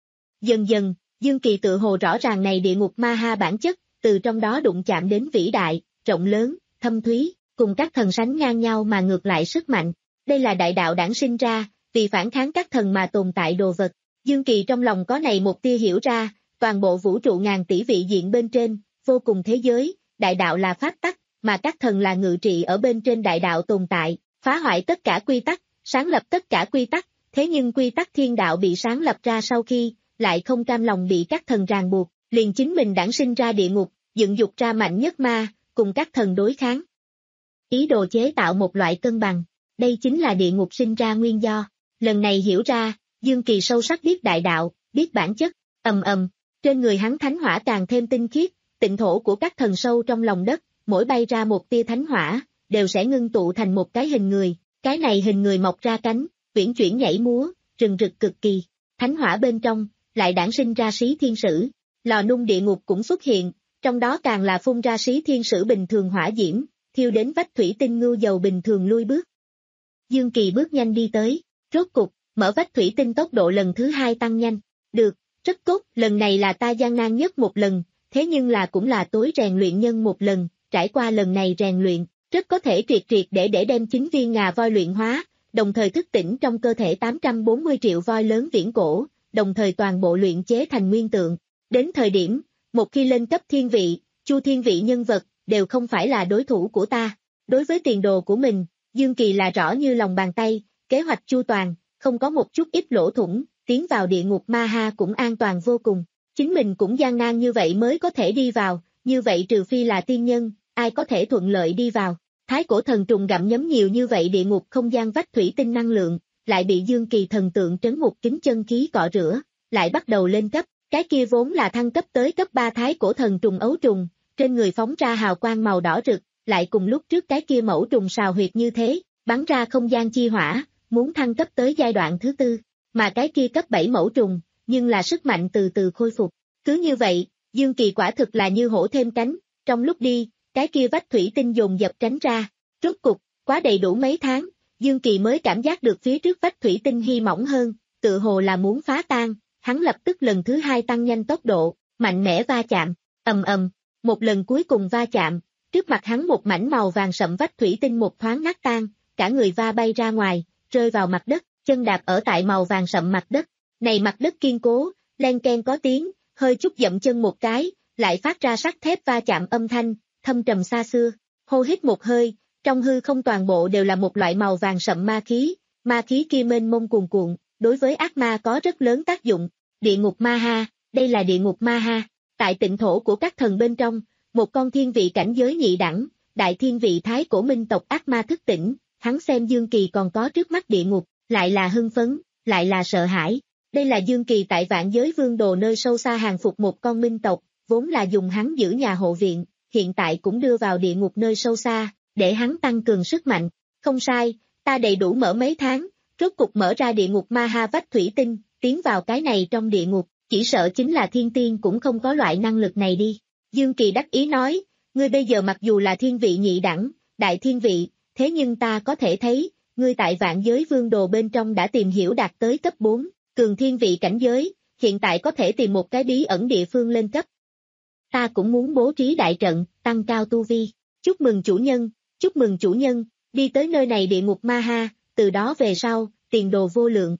Dần dần, Dương Kỳ tự hồ rõ ràng này địa ngục ma ha bản chất, từ trong đó đụng chạm đến vĩ đại, rộng lớn, thâm thúy, cùng các thần sánh ngang nhau mà ngược lại sức mạnh. Đây là đại đạo đản sinh ra, vì phản kháng các thần mà tồn tại đồ vật. Dương Kỳ trong lòng có này một tia hiểu ra, toàn bộ vũ trụ ngàn tỷ vị diện bên trên, vô cùng thế giới, đại đạo là pháp tắc, mà các thần là ngự trị ở bên trên đại đạo tồn tại, phá hoại tất cả quy tắc, sáng lập tất cả quy tắc, thế nhưng quy tắc thiên đạo bị sáng lập ra sau khi, lại không cam lòng bị các thần ràng buộc, liền chính mình đản sinh ra địa ngục, dựng dục ra mạnh nhất ma, cùng các thần đối kháng. Ý đồ chế tạo một loại cân bằng, đây chính là địa ngục sinh ra nguyên do. Lần này hiểu ra, Dương Kỳ sâu sắc biết đại đạo, biết bản chất, ầm ầm, trên người hắn thánh hỏa càng thêm tinh khiết, tịnh thổ của các thần sâu trong lòng đất, mỗi bay ra một tia thánh hỏa, đều sẽ ngưng tụ thành một cái hình người, cái này hình người mọc ra cánh, uyển chuyển nhảy múa, rừng rực cực kỳ, thánh hỏa bên trong, lại đản sinh ra xí thiên sử, lò nung địa ngục cũng xuất hiện, trong đó càng là phun ra xí thiên sử bình thường hỏa diễm, thiêu đến vách thủy tinh ngưu dầu bình thường lui bước. Dương Kỳ bước nhanh đi tới, rốt cục, mở vách thủy tinh tốc độ lần thứ hai tăng nhanh, được, rất tốt, lần này là ta gian nan nhất một lần, thế nhưng là cũng là tối rèn luyện nhân một lần, trải qua lần này rèn luyện, rất có thể triệt triệt để để đem chính viên ngà voi luyện hóa, đồng thời thức tỉnh trong cơ thể tám trăm bốn mươi triệu voi lớn viễn cổ, đồng thời toàn bộ luyện chế thành nguyên tượng, Đến thời điểm, một khi lên cấp thiên vị, chu thiên vị nhân vật, đều không phải là đối thủ của ta. Đối với tiền đồ của mình, Dương Kỳ là rõ như lòng bàn tay, kế hoạch chu toàn, không có một chút ít lỗ thủng, tiến vào địa ngục ma ha cũng an toàn vô cùng. Chính mình cũng gian nan như vậy mới có thể đi vào, như vậy trừ phi là tiên nhân, ai có thể thuận lợi đi vào. Thái cổ thần trùng gặm nhấm nhiều như vậy địa ngục không gian vách thủy tinh năng lượng, lại bị Dương Kỳ thần tượng trấn ngục kính chân khí cọ rửa, lại bắt đầu lên cấp, cái kia vốn là thăng cấp tới cấp ba thái cổ thần trùng ấu trùng, trên người phóng ra hào quang màu đỏ rực, lại cùng lúc trước cái kia mẫu trùng sào huyệt như thế, bắn ra không gian chi hỏa, muốn thăng cấp tới giai đoạn thứ tư, mà cái kia cấp bảy mẫu trùng, nhưng là sức mạnh từ từ khôi phục. Cứ như vậy, Dương Kỳ quả thực là như hổ thêm cánh, trong lúc đi, cái kia vách thủy tinh dồn dập tránh ra, rốt cục, quá đầy đủ mấy tháng, Dương Kỳ mới cảm giác được phía trước vách thủy tinh hy mỏng hơn, tự hồ là muốn phá tan, hắn lập tức lần thứ hai tăng nhanh tốc độ, mạnh mẽ va chạm, ầm ầm, một lần cuối cùng va chạm, trước mặt hắn một mảnh màu vàng sậm vách thủy tinh một thoáng nát tan, cả người va bay ra ngoài, rơi vào mặt đất, chân đạp ở tại màu vàng sậm mặt đất, này mặt đất kiên cố, len ken có tiếng, hơi chút dậm chân một cái, lại phát ra sắt thép va chạm âm thanh, thâm trầm xa xưa, hô hít một hơi, trong hư không toàn bộ đều là một loại màu vàng sậm ma khí, ma khí kia mênh mông cuồn cuộn, đối với ác ma có rất lớn tác dụng, địa ngục ma ha, đây là địa ngục ma ha, tại tịnh thổ của các thần bên trong, một con thiên vị cảnh giới nhị đẳng, đại thiên vị thái cổ minh tộc ác ma thức tỉnh, hắn xem Dương Kỳ còn có trước mắt địa ngục, lại là hưng phấn, lại là sợ hãi. Đây là Dương Kỳ tại vạn giới vương đồ nơi sâu xa hàng phục một con minh tộc, vốn là dùng hắn giữ nhà hộ viện, hiện tại cũng đưa vào địa ngục nơi sâu xa, để hắn tăng cường sức mạnh. Không sai, ta đầy đủ mở mấy tháng, rốt cục mở ra địa ngục ma ha vách thủy tinh, tiến vào cái này trong địa ngục, chỉ sợ chính là thiên tiên cũng không có loại năng lực này đi. Dương Kỳ đắc ý nói, ngươi bây giờ mặc dù là thiên vị nhị đẳng, đại thiên vị, thế nhưng ta có thể thấy, ngươi tại vạn giới vương đồ bên trong đã tìm hiểu đạt tới cấp bốn, cường thiên vị cảnh giới, hiện tại có thể tìm một cái bí ẩn địa phương lên cấp. Ta cũng muốn bố trí đại trận, tăng cao tu vi. Chúc mừng chủ nhân, chúc mừng chủ nhân, đi tới nơi này địa ngục ma ha, từ đó về sau, tiền đồ vô lượng.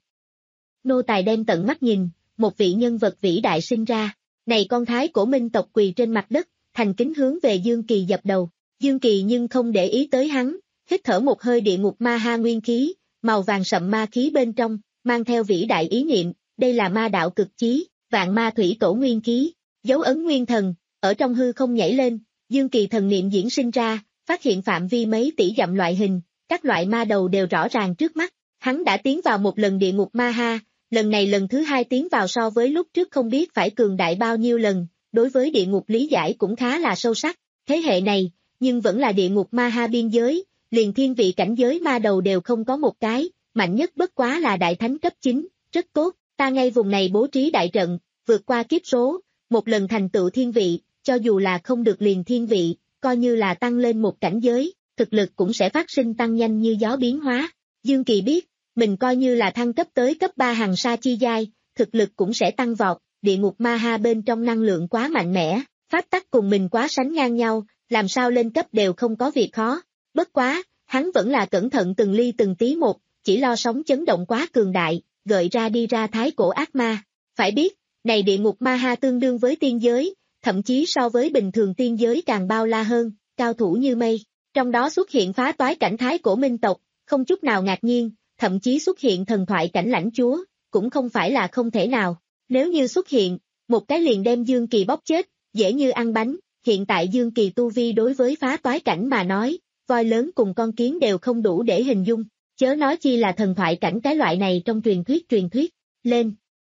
Nô tài đem tận mắt nhìn, một vị nhân vật vĩ đại sinh ra, này con thái cổ minh tộc quỳ trên mặt đất, thành kính hướng về Dương Kỳ dập đầu, Dương Kỳ nhưng không để ý tới hắn, hít thở một hơi địa ngục ma ha nguyên khí, màu vàng sậm ma khí bên trong, mang theo vĩ đại ý niệm, đây là ma đạo cực chí, vạn ma thủy tổ nguyên khí, dấu ấn nguyên thần, ở trong hư không nhảy lên, Dương Kỳ thần niệm diễn sinh ra, phát hiện phạm vi mấy tỷ dặm loại hình, các loại ma đầu đều rõ ràng trước mắt, hắn đã tiến vào một lần địa ngục ma ha, lần này lần thứ hai tiến vào so với lúc trước không biết phải cường đại bao nhiêu lần, đối với địa ngục lý giải cũng khá là sâu sắc, thế hệ này, nhưng vẫn là địa ngục ma ha biên giới, liền thiên vị cảnh giới ma đầu đều không có một cái, mạnh nhất bất quá là đại thánh cấp chín, rất tốt, ta ngay vùng này bố trí đại trận, vượt qua kiếp số, một lần thành tựu thiên vị, cho dù là không được liền thiên vị, coi như là tăng lên một cảnh giới, thực lực cũng sẽ phát sinh tăng nhanh như gió biến hóa. Dương Kỳ biết, mình coi như là thăng cấp tới cấp ba hàng sa chi giai, thực lực cũng sẽ tăng vọt, địa ngục ma ha bên trong năng lượng quá mạnh mẽ, pháp tắc cùng mình quá sánh ngang nhau, làm sao lên cấp đều không có việc khó. Bất quá, hắn vẫn là cẩn thận từng ly từng tí một, chỉ lo sóng chấn động quá cường đại, gợi ra đi ra thái cổ ác ma. Phải biết, này địa ngục ma ha tương đương với tiên giới, thậm chí so với bình thường tiên giới càng bao la hơn, cao thủ như mây. Trong đó xuất hiện phá toái cảnh thái cổ minh tộc, không chút nào ngạc nhiên, thậm chí xuất hiện thần thoại cảnh lãnh chúa, cũng không phải là không thể nào. Nếu như xuất hiện, một cái liền đem Dương Kỳ bóp chết, dễ như ăn bánh, hiện tại Dương Kỳ tu vi đối với phá toái cảnh mà nói, voi lớn cùng con kiến đều không đủ để hình dung, chớ nói chi là thần thoại cảnh cái loại này trong truyền thuyết truyền thuyết, lên.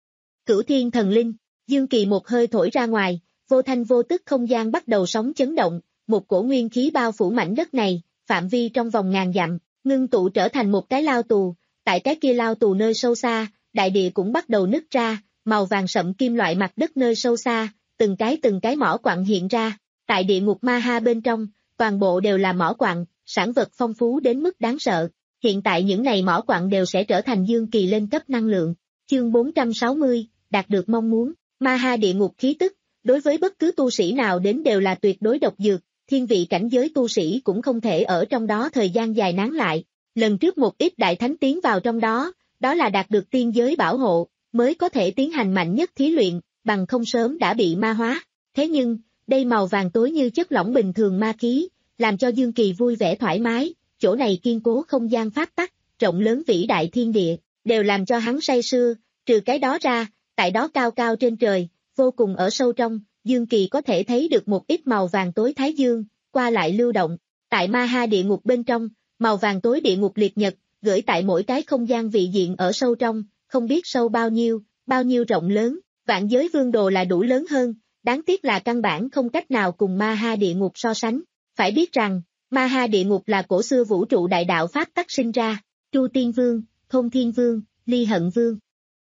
Cửu thiên thần linh, Dương Kỳ một hơi thổi ra ngoài, vô thanh vô tức không gian bắt đầu sóng chấn động, một cổ nguyên khí bao phủ mảnh đất này, phạm vi trong vòng ngàn dặm, ngưng tụ trở thành một cái lao tù, tại cái kia lao tù nơi sâu xa, đại địa cũng bắt đầu nứt ra, màu vàng sậm kim loại mặt đất nơi sâu xa, từng cái từng cái mỏ quặng hiện ra, tại địa ngục ma ha bên trong, toàn bộ đều là mỏ quặng, sản vật phong phú đến mức đáng sợ, hiện tại những này mỏ quặng đều sẽ trở thành Dương Kỳ lên cấp năng lượng. Chương bốn trăm sáu mươi, đạt được mong muốn, ma ha địa ngục khí tức, đối với bất cứ tu sĩ nào đến đều là tuyệt đối độc dược, thiên vị cảnh giới tu sĩ cũng không thể ở trong đó thời gian dài nán lại. Lần trước một ít đại thánh tiến vào trong đó, đó là đạt được tiên giới bảo hộ, mới có thể tiến hành mạnh nhất thí luyện, bằng không sớm đã bị ma hóa. Thế nhưng, đây màu vàng tối như chất lỏng bình thường ma khí, làm cho Dương Kỳ vui vẻ thoải mái, chỗ này kiên cố không gian pháp tắc, rộng lớn vĩ đại thiên địa, đều làm cho hắn say sưa, trừ cái đó ra, tại đó cao cao trên trời, vô cùng ở sâu trong, Dương Kỳ có thể thấy được một ít màu vàng tối thái dương, qua lại lưu động, tại ma ha địa ngục bên trong, màu vàng tối địa ngục liệt nhật, gửi tại mỗi cái không gian vị diện ở sâu trong, không biết sâu bao nhiêu, bao nhiêu rộng lớn, vạn giới vương đồ là đủ lớn hơn, đáng tiếc là căn bản không cách nào cùng ma ha địa ngục so sánh, phải biết rằng, ma ha địa ngục là cổ xưa vũ trụ đại đạo pháp tắc sinh ra, Tru Tiên Vương, Thôn Thiên Vương, Ly Hận Vương.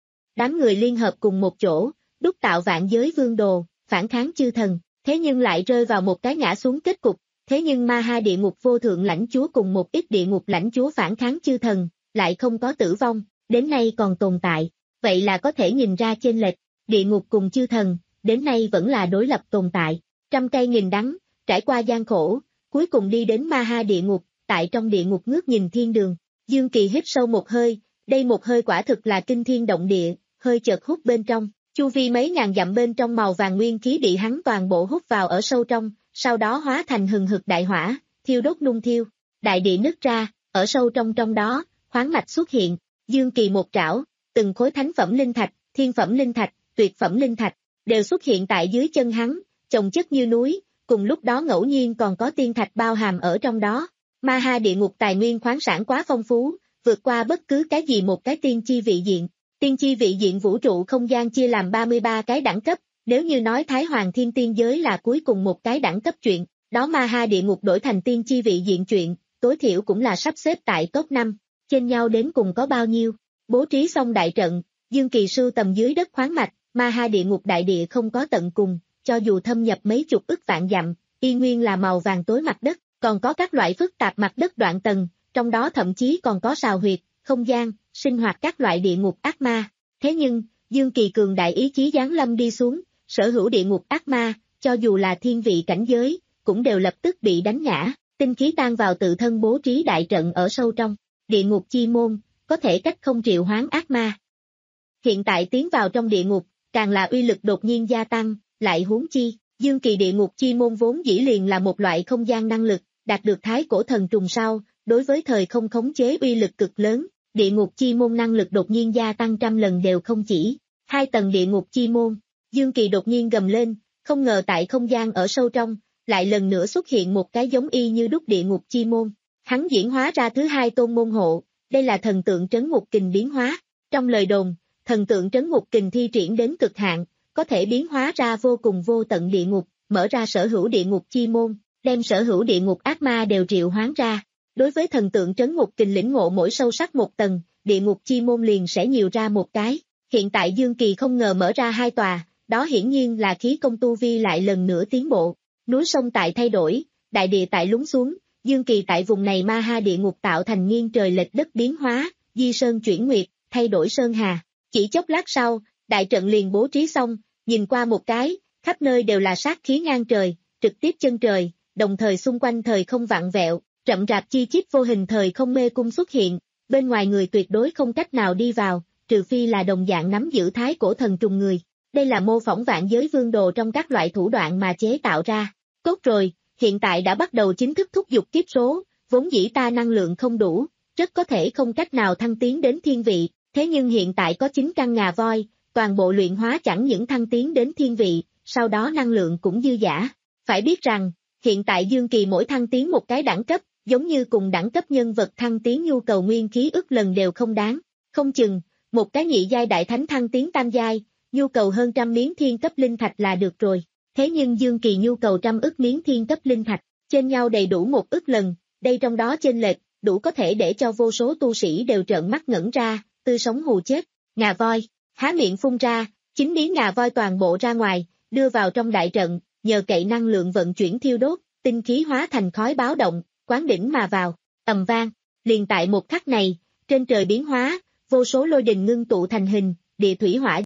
Đám người liên hợp cùng một chỗ, đúc tạo vạn giới vương đồ, phản kháng chư thần, thế nhưng lại rơi vào một cái ngã xuống kết cục, thế nhưng ma ha địa ngục vô thượng lãnh chúa cùng một ít địa ngục lãnh chúa phản kháng chư thần, lại không có tử vong, đến nay còn tồn tại, vậy là có thể nhìn ra chênh lệch, địa ngục cùng chư thần, đến nay vẫn là đối lập tồn tại, trăm cây nghìn đắng, trải qua gian khổ, cuối cùng đi đến ma ha địa ngục, tại trong địa ngục ngước nhìn thiên đường, Dương Kỳ hít sâu một hơi, đây một hơi quả thực là kinh thiên động địa, hơi chợt hút bên trong, chu vi mấy ngàn dặm bên trong màu vàng nguyên khí bị hắn toàn bộ hút vào ở sâu trong, sau đó hóa thành hừng hực đại hỏa, thiêu đốt nung thiêu, đại địa nứt ra, ở sâu trong trong đó, khoáng mạch xuất hiện, Dương Kỳ một trảo, từng khối thánh phẩm linh thạch, thiên phẩm linh thạch, tuyệt phẩm linh thạch, đều xuất hiện tại dưới chân hắn, chồng chất như núi, cùng lúc đó ngẫu nhiên còn có tiên thạch bao hàm ở trong đó. Ma ha địa ngục tài nguyên khoáng sản quá phong phú, vượt qua bất cứ cái gì một cái tiên chi vị diện. Tiên chi vị diện vũ trụ không gian chia làm ba mươi ba cái đẳng cấp, nếu như nói Thái Hoàng Thiên Tiên Giới là cuối cùng một cái đẳng cấp chuyện, đó ma ha địa ngục đổi thành tiên chi vị diện chuyện, tối thiểu cũng là sắp xếp tại top năm, trên nhau đến cùng có bao nhiêu. Bố trí xong đại trận, Dương Kỳ sưu tầm dưới đất khoáng mạch, ma ha địa ngục đại địa không có tận cùng, cho dù thâm nhập mấy chục ức vạn dặm, y nguyên là màu vàng tối mặt đất, còn có các loại phức tạp mặt đất đoạn tầng, trong đó thậm chí còn có sào huyệt, không gian, sinh hoạt các loại địa ngục ác ma. Thế nhưng, Dương Kỳ cường đại ý chí giáng lâm đi xuống, sở hữu địa ngục ác ma, cho dù là thiên vị cảnh giới, cũng đều lập tức bị đánh ngã, tinh khí tan vào tự thân bố trí đại trận ở sâu trong, địa ngục chi môn, có thể cách không triệu hoán ác ma. Hiện tại tiến vào trong địa ngục, càng là uy lực đột nhiên gia tăng, lại huống chi, Dương Kỳ địa ngục chi môn vốn dĩ liền là một loại không gian năng lực, đạt được thái cổ thần trùng sau, đối với thời không khống chế uy lực cực lớn, địa ngục chi môn năng lực đột nhiên gia tăng trăm lần đều không chỉ, hai tầng địa ngục chi môn, Dương Kỳ đột nhiên gầm lên, không ngờ tại không gian ở sâu trong, lại lần nữa xuất hiện một cái giống y như đúc địa ngục chi môn, hắn diễn hóa ra thứ hai tôn môn hộ, đây là thần tượng trấn ngục kình biến hóa, trong lời đồn, thần tượng trấn ngục kình thi triển đến cực hạn, có thể biến hóa ra vô cùng vô tận địa ngục, mở ra sở hữu địa ngục chi môn, đem sở hữu địa ngục ác ma đều triệu hoán ra. Đối với thần tượng trấn ngục kình lĩnh ngộ mỗi sâu sắc một tầng, địa ngục chi môn liền sẽ nhiều ra một cái. Hiện tại Dương Kỳ không ngờ mở ra hai tòa, đó hiển nhiên là khí công tu vi lại lần nữa tiến bộ. Núi sông tại thay đổi, đại địa tại lún xuống, Dương Kỳ tại vùng này ma ha địa ngục tạo thành nghiêng trời lệch đất biến hóa, di sơn chuyển nguyệt, thay đổi sơn hà. Chỉ chốc lát sau, đại trận liền bố trí xong, nhìn qua một cái, khắp nơi đều là sát khí ngang trời, trực tiếp chân trời, đồng thời xung quanh thời không vặn vẹo, rậm rạp chi chít vô hình thời không mê cung xuất hiện, bên ngoài người tuyệt đối không cách nào đi vào, trừ phi là đồng dạng nắm giữ thái cổ thần trùng người. Đây là mô phỏng vạn giới vương đồ trong các loại thủ đoạn mà chế tạo ra. Tốt rồi, hiện tại đã bắt đầu chính thức thúc giục kiếp số, vốn dĩ ta năng lượng không đủ, rất có thể không cách nào thăng tiến đến thiên vị, thế nhưng hiện tại có chín căn ngà voi, toàn bộ luyện hóa chẳng những thăng tiến đến thiên vị, sau đó năng lượng cũng dư dả. Phải biết rằng, hiện tại Dương Kỳ mỗi thăng tiến một cái đẳng cấp, giống như cùng đẳng cấp nhân vật thăng tiến nhu cầu nguyên khí ức lần đều không đáng, không chừng, một cái nhị giai đại thánh thăng tiến tam giai, nhu cầu hơn trăm miếng thiên cấp linh thạch là được rồi, thế nhưng Dương Kỳ nhu cầu trăm ức miếng thiên cấp linh thạch, trên nhau đầy đủ một ức lần, đây trong đó chênh lệch, đủ có thể để cho vô số tu sĩ đều trợn mắt ngẩn ra, tươi sống hù chết, ngà voi, há miệng phun ra, chín miếng ngà voi toàn bộ ra ngoài, đưa vào trong đại trận, nhờ cậy năng lượng vận chuyển thiêu đốt, tinh khí hóa thành khói báo động, quán đỉnh mà vào, ầm vang, liền tại một khắc này, trên trời biến hóa, vô số lôi đình ngưng tụ thành hình, địa thủy hỏa.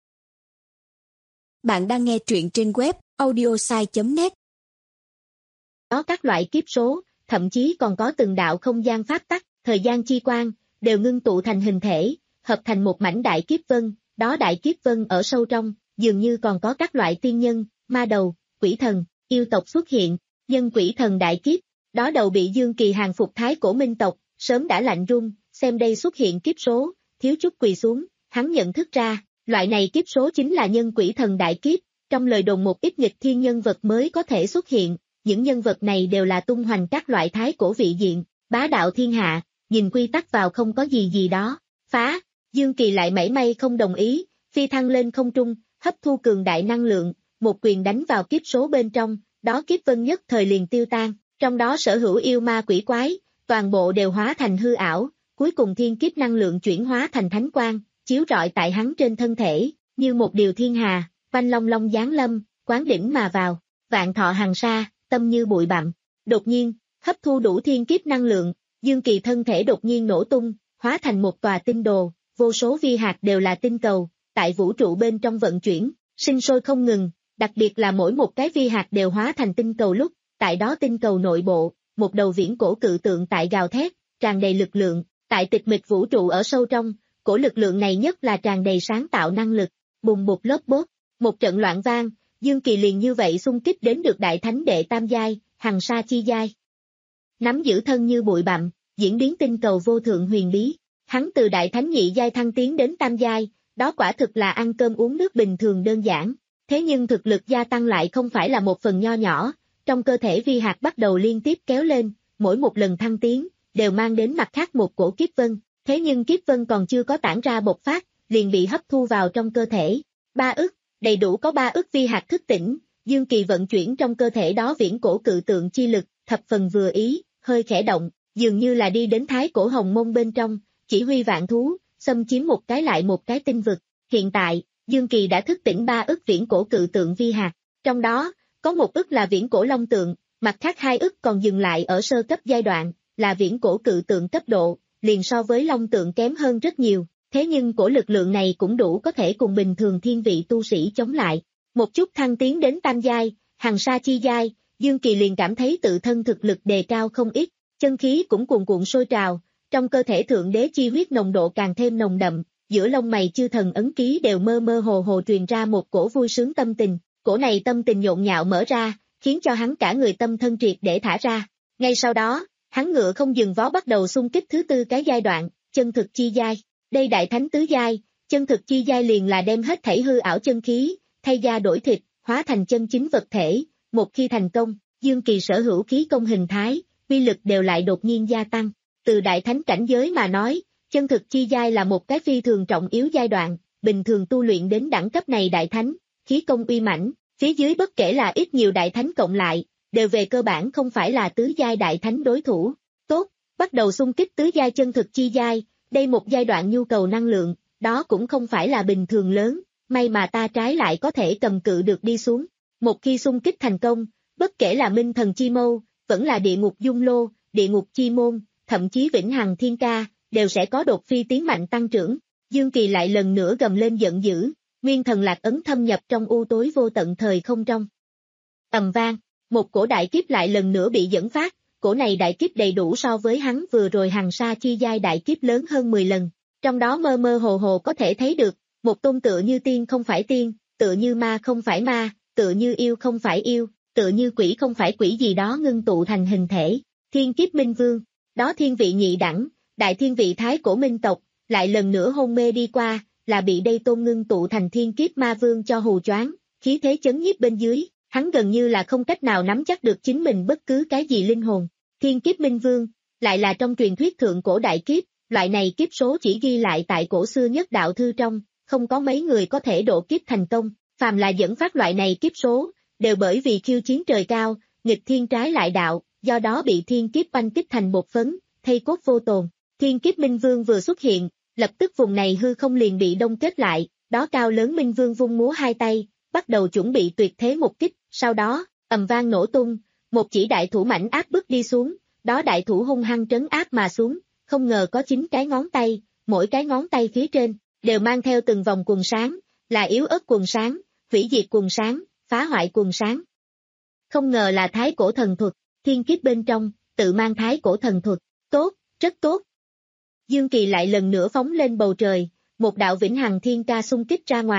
Bạn đang nghe truyện trên web audiosai chấm net. Có các loại kiếp số, thậm chí còn có từng đạo không gian pháp tắc, thời gian chi quan, đều ngưng tụ thành hình thể, hợp thành một mảnh đại kiếp vân, đó đại kiếp vân ở sâu trong, dường như còn có các loại tiên nhân, ma đầu, quỷ thần, yêu tộc xuất hiện, nhân quỷ thần đại kiếp, đó đầu bị Dương Kỳ hàng phục thái cổ minh tộc, sớm đã lạnh run, xem đây xuất hiện kiếp số, thiếu chút quỳ xuống, hắn nhận thức ra, loại này kiếp số chính là nhân quỷ thần đại kiếp, trong lời đồn một ít nghịch thiên nhân vật mới có thể xuất hiện, những nhân vật này đều là tung hoành các loại thái cổ vị diện, bá đạo thiên hạ, nhìn quy tắc vào không có gì gì đó, phá, Dương Kỳ lại mảy may không đồng ý, phi thăng lên không trung, hấp thu cường đại năng lượng, một quyền đánh vào kiếp số bên trong, đó kiếp vân nhất thời liền tiêu tan, trong đó sở hữu yêu ma quỷ quái, toàn bộ đều hóa thành hư ảo, cuối cùng thiên kiếp năng lượng chuyển hóa thành thánh quang, chiếu rọi tại hắn trên thân thể, như một điều thiên hà, vanh long long giáng lâm, quán đỉnh mà vào, vạn thọ hàng sa, tâm như bụi bặm, đột nhiên, hấp thu đủ thiên kiếp năng lượng, Dương Kỳ thân thể đột nhiên nổ tung, hóa thành một tòa tinh đồ, vô số vi hạt đều là tinh cầu, tại vũ trụ bên trong vận chuyển, sinh sôi không ngừng, đặc biệt là mỗi một cái vi hạt đều hóa thành tinh cầu lúc, tại đó tinh cầu nội bộ, một đầu viễn cổ cự tượng tại gào thét, tràn đầy lực lượng, tại tịch mịch vũ trụ ở sâu trong, cổ lực lượng này nhất là tràn đầy sáng tạo năng lực, bùng bục lốp bốt, một trận loạn vang, Dương Kỳ liền như vậy xung kích đến được đại thánh đệ tam giai, hằng sa chi giai. Nắm giữ thân như bụi bặm, diễn biến tinh cầu vô thượng huyền bí, hắn từ đại thánh nhị giai thăng tiến đến tam giai, đó quả thực là ăn cơm uống nước bình thường đơn giản, thế nhưng thực lực gia tăng lại không phải là một phần nho nhỏ, trong cơ thể vi hạt bắt đầu liên tiếp kéo lên, mỗi một lần thăng tiến, đều mang đến mặt khác một cổ kiếp vân, thế nhưng kiếp vân còn chưa có tản ra bộc phát, liền bị hấp thu vào trong cơ thể. Ba ức, đầy đủ có ba ức vi hạt thức tỉnh, Dương Kỳ vận chuyển trong cơ thể đó viễn cổ cự tượng chi lực, thập phần vừa ý, hơi khẽ động, dường như là đi đến thái cổ hồng môn bên trong, chỉ huy vạn thú, xâm chiếm một cái lại một cái tinh vực. Hiện tại, Dương Kỳ đã thức tỉnh ba ức viễn cổ cự tượng vi hạt, trong đó, có một ức là viễn cổ long tượng, mặt khác hai ức còn dừng lại ở sơ cấp giai đoạn, là viễn cổ cự tượng cấp độ, liền so với long tượng kém hơn rất nhiều, thế nhưng cổ lực lượng này cũng đủ có thể cùng bình thường thiên vị tu sĩ chống lại. Một chút thăng tiến đến tam giai, hằng sa chi giai, Dương Kỳ liền cảm thấy tự thân thực lực đề cao không ít, chân khí cũng cuồn cuộn sôi trào, trong cơ thể thượng đế chi huyết nồng độ càng thêm nồng đậm, giữa lông mày chư thần ấn ký đều mơ mơ hồ hồ truyền ra một cổ vui sướng tâm tình, cổ này tâm tình nhộn nhạo mở ra, khiến cho hắn cả người tâm thân triệt để thả ra. Ngay sau đó, hắn ngựa không dừng vó bắt đầu xung kích thứ tư cái giai đoạn, chân thực chi giai. Đây đại thánh tứ giai, chân thực chi giai liền là đem hết thảy hư ảo chân khí, thay da đổi thịt, hóa thành chân chính vật thể, một khi thành công, Dương Kỳ sở hữu khí công hình thái, uy lực đều lại đột nhiên gia tăng. Từ đại thánh cảnh giới mà nói, chân thực chi giai là một cái phi thường trọng yếu giai đoạn, bình thường tu luyện đến đẳng cấp này đại thánh, khí công uy mãnh, phía dưới bất kể là ít nhiều đại thánh cộng lại, đều về cơ bản không phải là tứ giai đại thánh đối thủ. Tốt, bắt đầu xung kích tứ giai chân thực chi giai, đây một giai đoạn nhu cầu năng lượng, đó cũng không phải là bình thường lớn, may mà ta trái lại có thể cầm cự được đi xuống. Một khi xung kích thành công, bất kể là minh thần chi mâu, vẫn là địa ngục dung lô, địa ngục chi môn, thậm chí vĩnh hằng thiên ca, đều sẽ có đột phi tiến mạnh tăng trưởng. Dương Kỳ lại lần nữa gầm lên giận dữ, nguyên thần lạc ấn thâm nhập trong u tối vô tận thời không trong. Ầm vang, một cổ đại kiếp lại lần nữa bị dẫn phát, cổ này đại kiếp đầy đủ so với hắn vừa rồi hằng sa chi giai đại kiếp lớn hơn mười lần, trong đó mơ mơ hồ hồ có thể thấy được, một tôn tựa như tiên không phải tiên, tựa như ma không phải ma, tựa như yêu không phải yêu, tựa như quỷ không phải quỷ gì đó ngưng tụ thành hình thể, thiên kiếp minh vương, đó thiên vị nhị đẳng, đại thiên vị thái cổ minh tộc, lại lần nữa hôn mê đi qua, là bị đây tôn ngưng tụ thành thiên kiếp ma vương cho hù choáng, khí thế chấn nhiếp bên dưới, hắn gần như là không cách nào nắm chắc được chính mình bất cứ cái gì linh hồn. Thiên kiếp minh vương, lại là trong truyền thuyết thượng cổ đại kiếp, loại này kiếp số chỉ ghi lại tại cổ xưa nhất đạo thư trong, không có mấy người có thể độ kiếp thành công, phàm là dẫn phát loại này kiếp số, đều bởi vì khiêu chiến trời cao, nghịch thiên trái lại đạo, do đó bị thiên kiếp oanh kích thành bột phấn, thây cốt vô tồn. Thiên kiếp minh vương vừa xuất hiện, lập tức vùng này hư không liền bị đông kết lại, đó cao lớn minh vương vung múa hai tay, bắt đầu chuẩn bị tuyệt thế một kích, sau đó, ầm vang nổ tung, một chỉ đại thủ mảnh áp bức đi xuống, đó đại thủ hung hăng trấn áp mà xuống, không ngờ có chín cái ngón tay, mỗi cái ngón tay phía trên, đều mang theo từng vòng quần sáng, là yếu ớt quần sáng, hủy diệt quần sáng, phá hoại quần sáng. Không ngờ là thái cổ thần thuật, thiên kiếp bên trong, tự mang thái cổ thần thuật, tốt, rất tốt. Dương Kỳ lại lần nữa phóng lên bầu trời, một đạo vĩnh hằng thiên ca xung kích ra ngoài,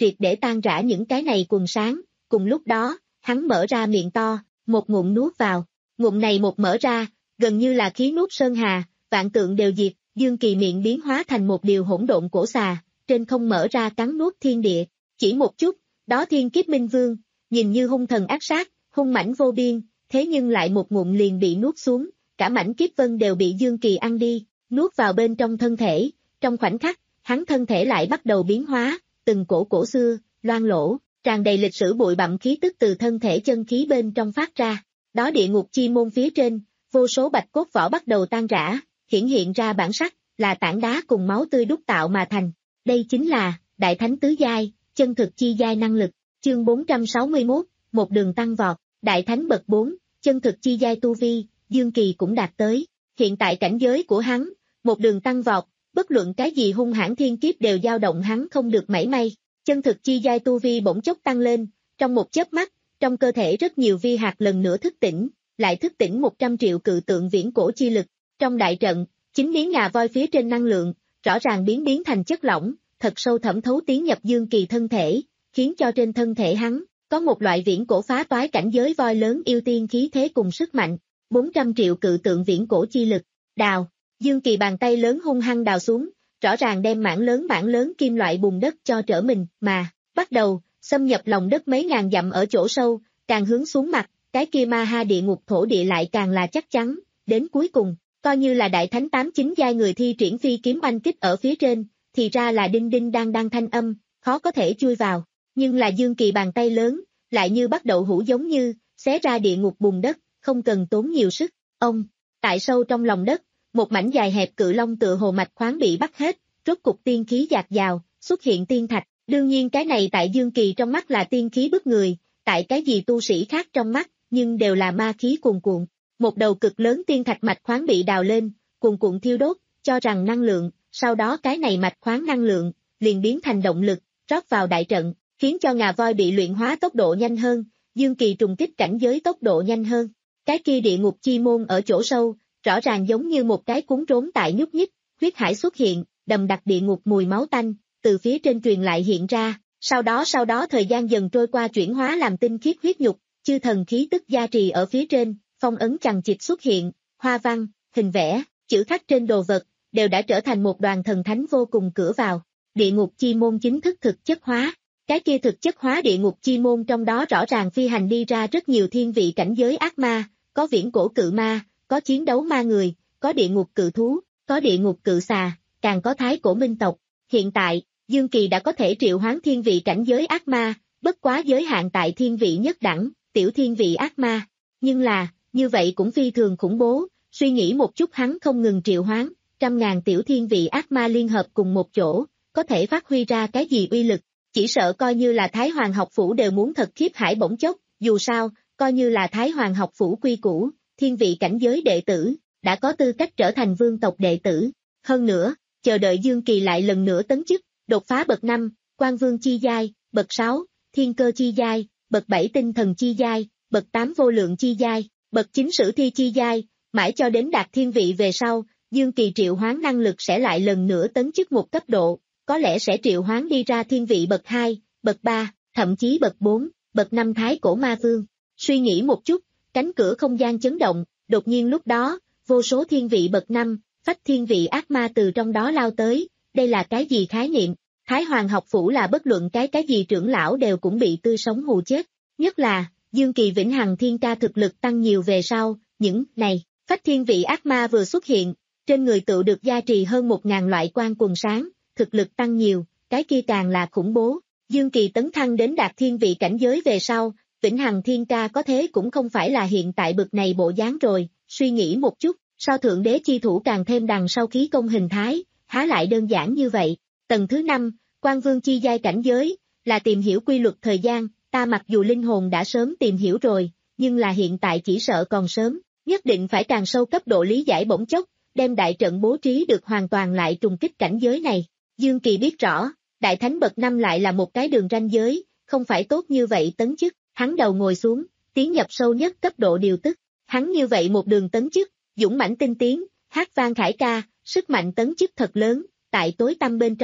triệt để tan rã những cái này quần sáng, cùng lúc đó, hắn mở ra miệng to, một ngụm nuốt vào, ngụm này một mở ra, gần như là khí nuốt sơn hà, vạn tượng đều diệt, Dương Kỳ miệng biến hóa thành một điều hỗn độn cổ xà, trên không mở ra cắn nuốt thiên địa, chỉ một chút, đó thiên kiếp minh vương, nhìn như hung thần ác sát, hung mãnh vô biên, thế nhưng lại một ngụm liền bị nuốt xuống, cả mảnh kiếp vân đều bị Dương Kỳ ăn đi, nuốt vào bên trong thân thể, trong khoảnh khắc, hắn thân thể lại bắt đầu biến hóa, từng cổ cổ xưa, loang lỗ, tràn đầy lịch sử bụi bặm khí tức từ thân thể chân khí bên trong phát ra, đó địa ngục chi môn phía trên, vô số bạch cốt vỏ bắt đầu tan rã, hiển hiện ra bản sắc, là tảng đá cùng máu tươi đúc tạo mà thành, đây chính là, Đại Thánh Tứ Giai, chân thực chi giai năng lực, chương bốn trăm sáu mươi mốt, một đường tăng vọt, Đại Thánh bậc bốn, chân thực chi giai tu vi, Dương Kỳ cũng đạt tới, hiện tại cảnh giới của hắn, một đường tăng vọt, bất luận cái gì hung hãn thiên kiếp đều dao động hắn không được mảy may, chân thực chi giai tu vi bỗng chốc tăng lên, trong một chớp mắt, trong cơ thể rất nhiều vi hạt lần nữa thức tỉnh, lại thức tỉnh một trăm triệu cự tượng viễn cổ chi lực, trong đại trận, chính miếng ngà voi phía trên năng lượng, rõ ràng biến biến thành chất lỏng, thật sâu thẩm thấu tiến nhập Dương Kỳ thân thể, khiến cho trên thân thể hắn, có một loại viễn cổ phá toái cảnh giới voi lớn yêu tiên khí thế cùng sức mạnh, bốn trăm triệu cự tượng viễn cổ chi lực, đào, Dương Kỳ bàn tay lớn hung hăng đào xuống, rõ ràng đem mảng lớn mảng lớn kim loại bùn đất cho trở mình, mà, bắt đầu, xâm nhập lòng đất mấy ngàn dặm ở chỗ sâu, càng hướng xuống mặt, cái kia ma ha địa ngục thổ địa lại càng là chắc chắn, đến cuối cùng, coi như là Đại Thánh tám chín giai người thi triển phi kiếm oanh kích ở phía trên, thì ra là đinh đinh đang đang thanh âm, khó có thể chui vào, nhưng là Dương Kỳ bàn tay lớn, lại như bắt đậu hũ giống như, xé ra địa ngục bùn đất, không cần tốn nhiều sức, ông, tại sâu trong lòng đất, một mảnh dài hẹp cự long tựa hồ mạch khoáng bị bắt hết, rốt cục tiên khí dạt dào, xuất hiện tiên thạch, đương nhiên cái này tại Dương Kỳ trong mắt là tiên khí bức người, tại cái gì tu sĩ khác trong mắt, nhưng đều là ma khí cuồn cuộn. Một đầu cực lớn tiên thạch mạch khoáng bị đào lên, cuồn cuộn thiêu đốt, cho rằng năng lượng, sau đó cái này mạch khoáng năng lượng, liền biến thành động lực, rót vào đại trận, khiến cho ngà voi bị luyện hóa tốc độ nhanh hơn, Dương Kỳ trùng kích cảnh giới tốc độ nhanh hơn. Cái kia địa ngục chi môn ở chỗ sâu, rõ ràng giống như một cái cuốn rốn tại nhúc nhích, huyết hải xuất hiện, đầm đặc địa ngục mùi máu tanh, từ phía trên truyền lại hiện ra, sau đó sau đó thời gian dần trôi qua chuyển hóa làm tinh khiết huyết nhục, chư thần khí tức gia trì ở phía trên, phong ấn chằng chịt xuất hiện, hoa văn, hình vẽ, chữ khắc trên đồ vật, đều đã trở thành một đoàn thần thánh vô cùng cửa vào. Địa ngục chi môn chính thức thực chất hóa. Cái kia thực chất hóa địa ngục chi môn trong đó rõ ràng phi hành đi ra rất nhiều thiên vị cảnh giới ác ma, có viễn cổ cự ma, có chiến đấu ma người, có địa ngục cự thú, có địa ngục cự xà, càng có thái cổ minh tộc. Hiện tại, Dương Kỳ đã có thể triệu hoán thiên vị cảnh giới ác ma, bất quá giới hạn tại thiên vị nhất đẳng, tiểu thiên vị ác ma. Nhưng là, như vậy cũng phi thường khủng bố, suy nghĩ một chút hắn không ngừng triệu hoán, trăm ngàn tiểu thiên vị ác ma liên hợp cùng một chỗ, có thể phát huy ra cái gì uy lực, chỉ sợ coi như là Thái Hoàng học phủ đều muốn thật khiếp hải bỗng chốc, dù sao, coi như là Thái Hoàng học phủ quy củ, thiên vị cảnh giới đệ tử, đã có tư cách trở thành vương tộc đệ tử. Hơn nữa, chờ đợi Dương Kỳ lại lần nữa tấn chức, đột phá bậc năm, Quan Vương chi giai, bậc sáu, Thiên Cơ chi giai, bậc bảy Tinh Thần chi giai, bậc tám Vô Lượng chi giai, bậc chín Sử Thi chi giai, mãi cho đến đạt thiên vị về sau, Dương Kỳ triệu hoán năng lực sẽ lại lần nữa tấn chức một cấp độ, có lẽ sẽ triệu hoán đi ra thiên vị bậc hai, bậc ba, thậm chí bậc bốn, bậc năm Thái Cổ Ma Vương. Suy nghĩ một chút, cánh cửa không gian chấn động, đột nhiên lúc đó, vô số thiên vị bậc năm, phách thiên vị ác ma từ trong đó lao tới, đây là cái gì khái niệm? Thái Hoàng học phủ là bất luận cái cái gì trưởng lão đều cũng bị tươi sống hù chết, nhất là, Dương Kỳ vĩnh hằng thiên ca thực lực tăng nhiều về sau, những này, phách thiên vị ác ma vừa xuất hiện, trên người tự được gia trì hơn một ngàn loại quan quần sáng, thực lực tăng nhiều, cái kia càng là khủng bố. Dương Kỳ tấn thăng đến đạt thiên vị cảnh giới về sau, vĩnh hằng thiên ca có thế cũng không phải là hiện tại bực này bộ dáng rồi, suy nghĩ một chút, sao thượng đế chi thủ càng thêm đằng sau khí công hình thái, há lại đơn giản như vậy. Tầng thứ năm, Quan Vương chi giai cảnh giới, là tìm hiểu quy luật thời gian, ta mặc dù linh hồn đã sớm tìm hiểu rồi, nhưng là hiện tại chỉ sợ còn sớm, nhất định phải càng sâu cấp độ lý giải bỗng chốc, đem đại trận bố trí được hoàn toàn lại trùng kích cảnh giới này. Dương Kỳ biết rõ, đại thánh bậc năm lại là một cái đường ranh giới, không phải tốt như vậy tấn chức, hắn đầu ngồi xuống, tiến nhập sâu nhất cấp độ điều tức, hắn như vậy một đường tấn chức, dũng mãnh tinh tiến, hát vang khải ca, sức mạnh tấn chức thật lớn, tại tối tăm bên trong,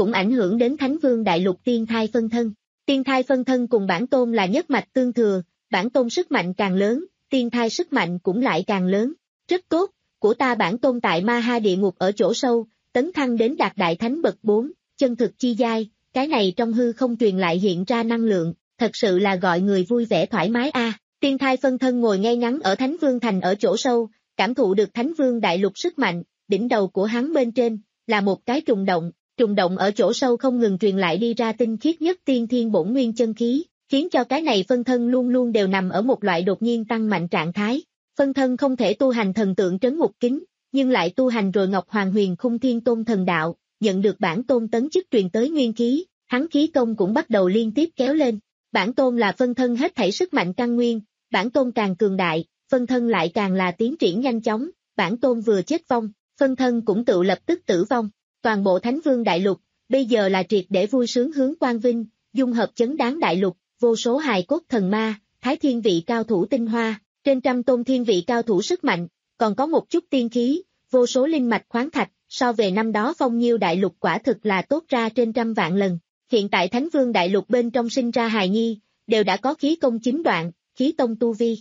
cũng ảnh hưởng đến Thánh Vương Đại Lục tiên thai phân thân. Tiên thai phân thân cùng bản tôn là nhất mạch tương thừa, bản tôn sức mạnh càng lớn, tiên thai sức mạnh cũng lại càng lớn. Rất tốt, của ta bản tôn tại Ma Ha địa ngục ở chỗ sâu, tấn thăng đến đạt đại thánh bậc bốn, chân thực chi giai, cái này trong hư không truyền lại hiện ra năng lượng, thật sự là gọi người vui vẻ thoải mái a. À. Tiên thai phân thân ngồi ngay ngắn ở Thánh Vương Thành ở chỗ sâu, cảm thụ được Thánh Vương Đại Lục sức mạnh, đỉnh đầu của hắn bên trên, là một cái trùng động, trùng động ở chỗ sâu không ngừng truyền lại đi ra tinh khiết nhất tiên thiên bổn nguyên chân khí, khiến cho cái này phân thân luôn luôn đều nằm ở một loại đột nhiên tăng mạnh trạng thái. Phân thân không thể tu hành thần tượng trấn ngục kính, nhưng lại tu hành rồi Ngọc Hoàng Huyền Khung Thiên Tôn thần đạo, nhận được bản tôn tấn chức truyền tới nguyên khí, hắn khí công cũng bắt đầu liên tiếp kéo lên. Bản tôn là phân thân hết thảy sức mạnh căn nguyên, bản tôn càng cường đại, phân thân lại càng là tiến triển nhanh chóng, bản tôn vừa chết vong, phân thân cũng tự lập tức tử vong. Toàn bộ Thánh Vương Đại Lục, bây giờ là triệt để vui sướng hướng quang vinh, dung hợp chấn đáng đại lục, vô số hài cốt thần ma, thái thiên vị cao thủ tinh hoa, trên trăm tôn thiên vị cao thủ sức mạnh, còn có một chút tiên khí, vô số linh mạch khoáng thạch, so về năm đó phong nhiêu đại lục quả thực là tốt ra trên trăm vạn lần. Hiện tại Thánh Vương Đại Lục bên trong sinh ra hài nhi, đều đã có khí công chín đoạn, khí tông tu vi.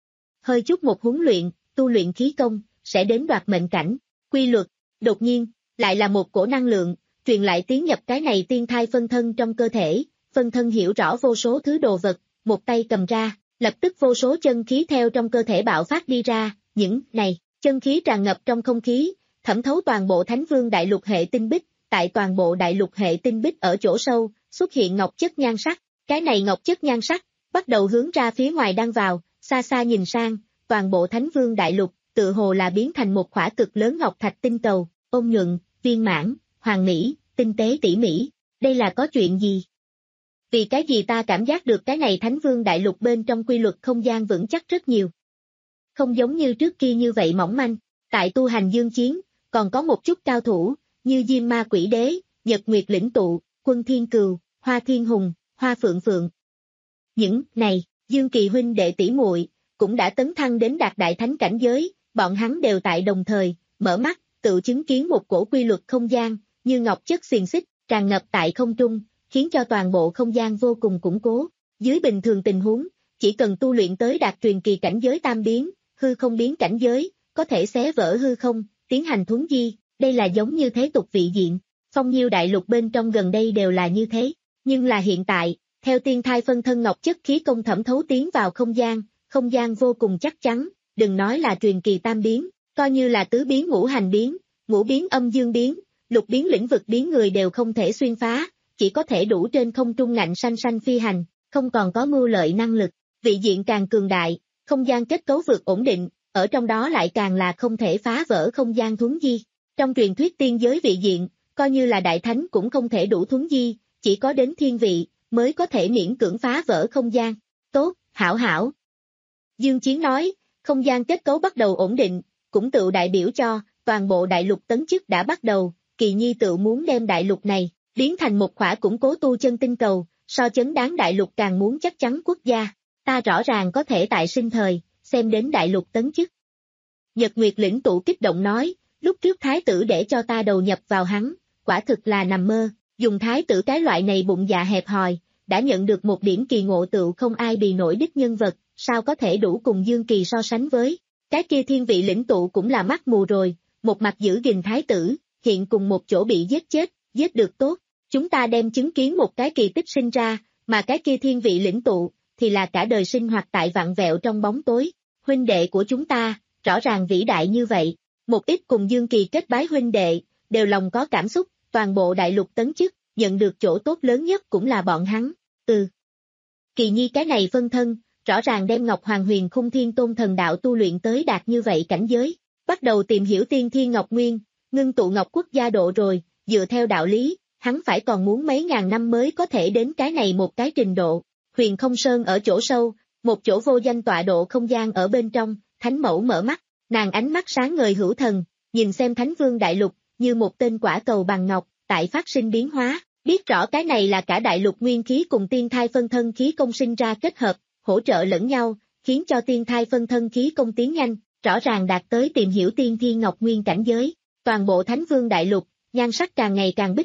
Hơi chút một huấn luyện, tu luyện khí công, sẽ đến đoạt mệnh cảnh. Quy luật, đột nhiên, lại là một cổ năng lượng, truyền lại tiến nhập cái này tiên thai phân thân trong cơ thể, phân thân hiểu rõ vô số thứ đồ vật, một tay cầm ra, lập tức vô số chân khí theo trong cơ thể bạo phát đi ra, những này, chân khí tràn ngập trong không khí, thẩm thấu toàn bộ Thánh Vương Đại Lục hệ tinh bích, tại toàn bộ đại lục hệ tinh bích ở chỗ sâu, xuất hiện ngọc chất nhan sắc, cái này ngọc chất nhan sắc, bắt đầu hướng ra phía ngoài đang vào, xa xa nhìn sang, toàn bộ Thánh Vương Đại Lục, tự hồ là biến thành một khỏa cực lớn ngọc thạch tinh cầu, ôn nhuận, viên mãn, hoàn mỹ, tinh tế tỉ mỉ, đây là có chuyện gì? Vì cái gì ta cảm giác được cái này Thánh Vương Đại Lục bên trong quy luật không gian vững chắc rất nhiều. Không giống như trước kia như vậy mỏng manh, tại tu hành dương chiến, còn có một chút cao thủ, như Diêm Ma Quỷ Đế, Nhật Nguyệt Lĩnh Tụ, Quân Thiên Cừu, Hoa Thiên Hùng, Hoa Phượng Phượng. Những này, Dương Kỳ huynh đệ tỷ muội cũng đã tấn thăng đến đạt đại thánh cảnh giới, bọn hắn đều tại đồng thời, mở mắt, tự chứng kiến một cổ quy luật không gian, như ngọc chất xiềng xích, tràn ngập tại không trung, khiến cho toàn bộ không gian vô cùng củng cố. Dưới bình thường tình huống, chỉ cần tu luyện tới đạt truyền kỳ cảnh giới tam biến, hư không biến cảnh giới, có thể xé vỡ hư không, tiến hành thuấn di, đây là giống như thế tục vị diện. Phong nhiêu đại lục bên trong gần đây đều là như thế, nhưng là hiện tại, theo tiên thai phân thân ngọc chất khí công thẩm thấu tiến vào không gian, không gian vô cùng chắc chắn, đừng nói là truyền kỳ tam biến, coi như là tứ biến ngũ hành biến, ngũ biến âm dương biến, lục biến lĩnh vực biến người đều không thể xuyên phá, chỉ có thể đủ trên không trung ngạnh sanh sanh phi hành, không còn có mưu lợi năng lực, vị diện càng cường đại, không gian kết cấu vượt ổn định, ở trong đó lại càng là không thể phá vỡ không gian thuấn di. Trong truyền thuyết tiên giới vị diện, coi như là đại thánh cũng không thể đủ thuấn di, chỉ có đến thiên vị, mới có thể miễn cưỡng phá vỡ không gian. Tốt, hảo hảo. Dương Chiến nói, không gian kết cấu bắt đầu ổn định, cũng tự đại biểu cho, toàn bộ đại lục tấn chức đã bắt đầu, Kỳ Nhi tự muốn đem đại lục này, biến thành một khỏa củng cố tu chân tinh cầu, so chấn đáng đại lục càng muốn chắc chắn quốc gia. Ta rõ ràng có thể tại sinh thời, xem đến đại lục tấn chức. Nhật Nguyệt Lĩnh Tụ kích động nói, lúc trước thái tử để cho ta đầu nhập vào hắn, quả thực là nằm mơ, dùng thái tử cái loại này bụng dạ hẹp hòi, đã nhận được một điểm kỳ ngộ tựu không ai bì nổi đích nhân vật, sao có thể đủ cùng Dương Kỳ so sánh với. Cái kia thiên vị lĩnh tụ cũng là mắt mù rồi, một mặt giữ gìn thái tử, hiện cùng một chỗ bị giết chết, giết được tốt. Chúng ta đem chứng kiến một cái kỳ tích sinh ra, mà cái kia thiên vị lĩnh tụ, thì là cả đời sinh hoạt tại vạn vẹo trong bóng tối. Huynh đệ của chúng ta, rõ ràng vĩ đại như vậy. Một ít cùng Dương Kỳ kết bái huynh đệ, đều lòng có cảm xúc, toàn bộ đại lục tấn chức, nhận được chỗ tốt lớn nhất cũng là bọn hắn. Ừ. Kỳ Nhi cái này phân thân, rõ ràng đem Ngọc Hoàng Huyền Khung Thiên Tôn thần đạo tu luyện tới đạt như vậy cảnh giới, bắt đầu tìm hiểu tiên thiên Ngọc Nguyên, ngưng tụ Ngọc Quốc gia độ rồi, dựa theo đạo lý, hắn phải còn muốn mấy ngàn năm mới có thể đến cái này một cái trình độ. Huyền Không Sơn ở chỗ sâu, một chỗ vô danh tọa độ không gian ở bên trong, Thánh Mẫu mở mắt, nàng ánh mắt sáng ngời hữu thần, nhìn xem Thánh Vương Đại Lục, như một tên quả cầu bằng ngọc, tại phát sinh biến hóa, biết rõ cái này là cả đại lục nguyên khí cùng tiên thai phân thân khí công sinh ra kết hợp, hỗ trợ lẫn nhau, khiến cho tiên thai phân thân khí công tiến nhanh, rõ ràng đạt tới tìm hiểu tiên thiên Ngọc Nguyên cảnh giới. Toàn bộ Thánh Vương Đại Lục, nhan sắc càng ngày càng bích lục,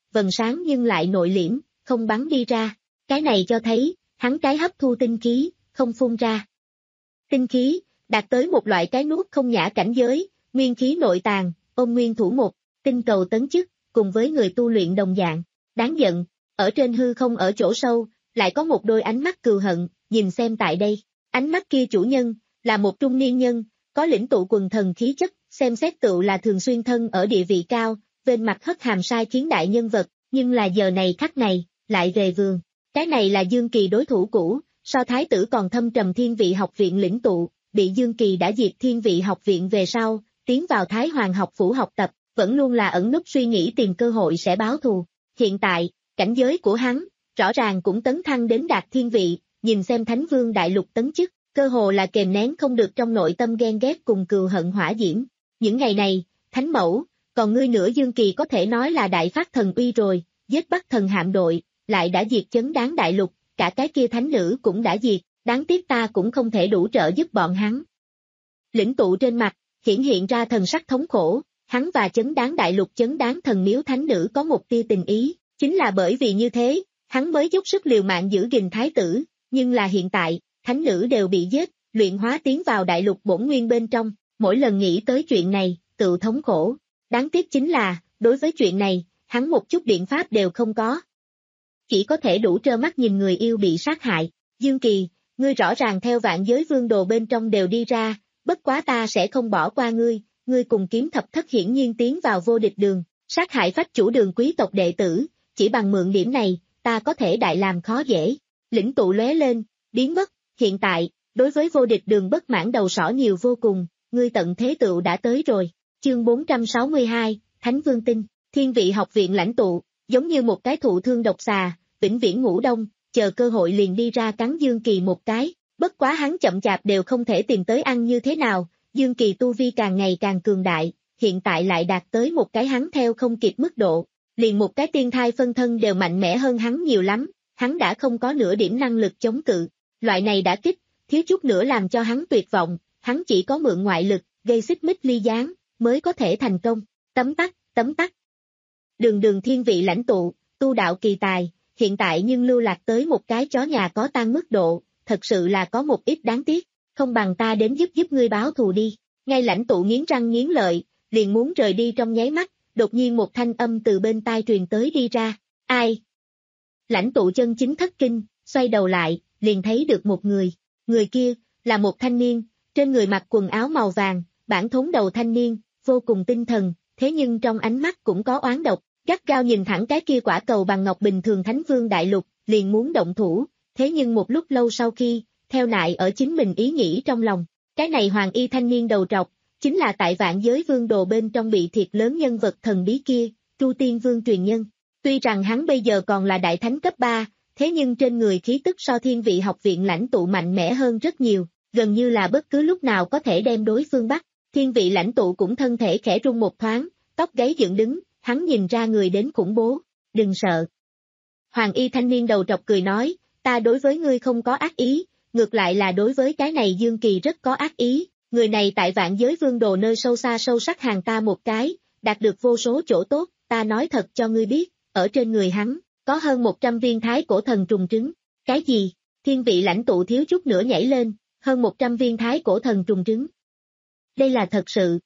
vầng sáng nhưng lại nội liễm, không bắn đi ra. Cái này cho thấy, hắn cái hấp thu tinh khí, không phun ra. Tinh khí, đạt tới một loại cái nuốt không nhã cảnh giới, nguyên khí nội tàng, ôn nguyên thủ một, tinh cầu tấn chức, cùng với người tu luyện đồng dạng. Đáng giận, ở trên hư không ở chỗ sâu, lại có một đôi ánh mắt cừu hận, nhìn xem tại đây. Ánh mắt kia chủ nhân, là một trung niên nhân, có lĩnh tụ quần thần khí chất, xem xét tựu là thường xuyên thân ở địa vị cao, bên mặt hất hàm sai khiến đại nhân vật, nhưng là giờ này khắc này, lại về vườn. Cái này là Dương Kỳ đối thủ cũ, so thái tử còn thâm trầm Thiên Vị học viện lĩnh tụ, bị Dương Kỳ đã diệt Thiên Vị học viện về sau, tiến vào Thái Hoàng học phủ học tập, vẫn luôn là ẩn núp suy nghĩ tìm cơ hội sẽ báo thù. Hiện tại, cảnh giới của hắn, rõ ràng cũng tấn thăng đến đạt Thiên Vị, nhìn xem Thánh Vương đại lục tấn chức, cơ hồ là kềm nén không được trong nội tâm ghen ghét cùng cừu hận hỏa diễm. Những ngày này, Thánh Mẫu, còn ngươi nữa Dương Kỳ có thể nói là đại phát thần uy rồi, giết bắt thần hạm đội, lại đã diệt chấn đáng đại lục, cả cái kia thánh nữ cũng đã diệt, đáng tiếc ta cũng không thể đủ trợ giúp bọn hắn. Lĩnh tụ trên mặt, hiển hiện ra thần sắc thống khổ, hắn và chấn đáng đại lục chấn đáng thần miếu thánh nữ có một tia tình ý, chính là bởi vì như thế, hắn mới dốc sức liều mạng giữ gìn thái tử, nhưng là hiện tại, thánh nữ đều bị giết, luyện hóa tiến vào đại lục bổn nguyên bên trong, mỗi lần nghĩ tới chuyện này, tự thống khổ. Đáng tiếc chính là, đối với chuyện này, hắn một chút biện pháp đều không có. Chỉ có thể đủ trơ mắt nhìn người yêu bị sát hại. Dương Kỳ, ngươi rõ ràng theo vạn giới vương đồ bên trong đều đi ra, bất quá ta sẽ không bỏ qua ngươi, ngươi cùng kiếm thập thất hiển nhiên tiến vào vô địch đường, sát hại phách chủ đường quý tộc đệ tử, chỉ bằng mượn điểm này, ta có thể đại làm khó dễ. Lĩnh tụ lóe lên, biến mất, hiện tại, đối với vô địch đường bất mãn đầu sỏ nhiều vô cùng, ngươi tận thế tựu đã tới rồi. Chương bốn trăm sáu mươi hai, Thánh Vương Tinh, Thiên Vị học viện lãnh tụ, giống như một cái thụ thương độc xà, vĩnh viễn ngủ đông, chờ cơ hội liền đi ra cắn Dương Kỳ một cái, bất quá hắn chậm chạp đều không thể tìm tới ăn như thế nào, Dương Kỳ tu vi càng ngày càng cường đại, hiện tại lại đạt tới một cái hắn theo không kịp mức độ, liền một cái tiên thai phân thân đều mạnh mẽ hơn hắn nhiều lắm, hắn đã không có nửa điểm năng lực chống cự, loại này đã kích, thiếu chút nữa làm cho hắn tuyệt vọng, hắn chỉ có mượn ngoại lực, gây xích mích ly gián, mới có thể thành công, tấm tắc, tấm tắc. Đường đường thiên vị lãnh tụ, tu đạo kỳ tài, hiện tại nhưng lưu lạc tới một cái chó nhà có tang mức độ, thật sự là có một ít đáng tiếc, không bằng ta đến giúp giúp ngươi báo thù đi. Ngay lãnh tụ nghiến răng nghiến lợi, liền muốn rời đi trong nháy mắt, đột nhiên một thanh âm từ bên tai truyền tới đi ra, ai? Lãnh tụ chân chính thất kinh, xoay đầu lại, liền thấy được một người, người kia, là một thanh niên, trên người mặc quần áo màu vàng, bản thốn đầu thanh niên, vô cùng tinh thần, thế nhưng trong ánh mắt cũng có oán độc, gắt gao nhìn thẳng cái kia quả cầu bằng ngọc bình thường Thánh Vương đại lục, liền muốn động thủ, thế nhưng một lúc lâu sau khi, theo nại ở chính mình ý nghĩ trong lòng, cái này hoàng y thanh niên đầu trọc, chính là tại vạn giới vương đồ bên trong bị thiệt lớn nhân vật thần bí kia, Tru Tiên Vương truyền nhân. Tuy rằng hắn bây giờ còn là đại thánh cấp ba, thế nhưng trên người khí tức so Thiên Vị học viện lãnh tụ mạnh mẽ hơn rất nhiều, gần như là bất cứ lúc nào có thể đem đối phương bắt. Thiên Vị lãnh tụ cũng thân thể khẽ rung một thoáng, tóc gáy dựng đứng, hắn nhìn ra người đến khủng bố, đừng sợ. Hoàng y thanh niên đầu trọc cười nói, ta đối với ngươi không có ác ý, ngược lại là đối với cái này Dương Kỳ rất có ác ý, người này tại vạn giới vương đồ nơi sâu xa sâu sắc hàng ta một cái, đạt được vô số chỗ tốt, ta nói thật cho ngươi biết, ở trên người hắn, có hơn một trăm viên thái cổ thần trùng trứng. Cái gì? Thiên Vị lãnh tụ thiếu chút nữa nhảy lên, hơn một trăm viên thái cổ thần trùng trứng. Đây là thật sự.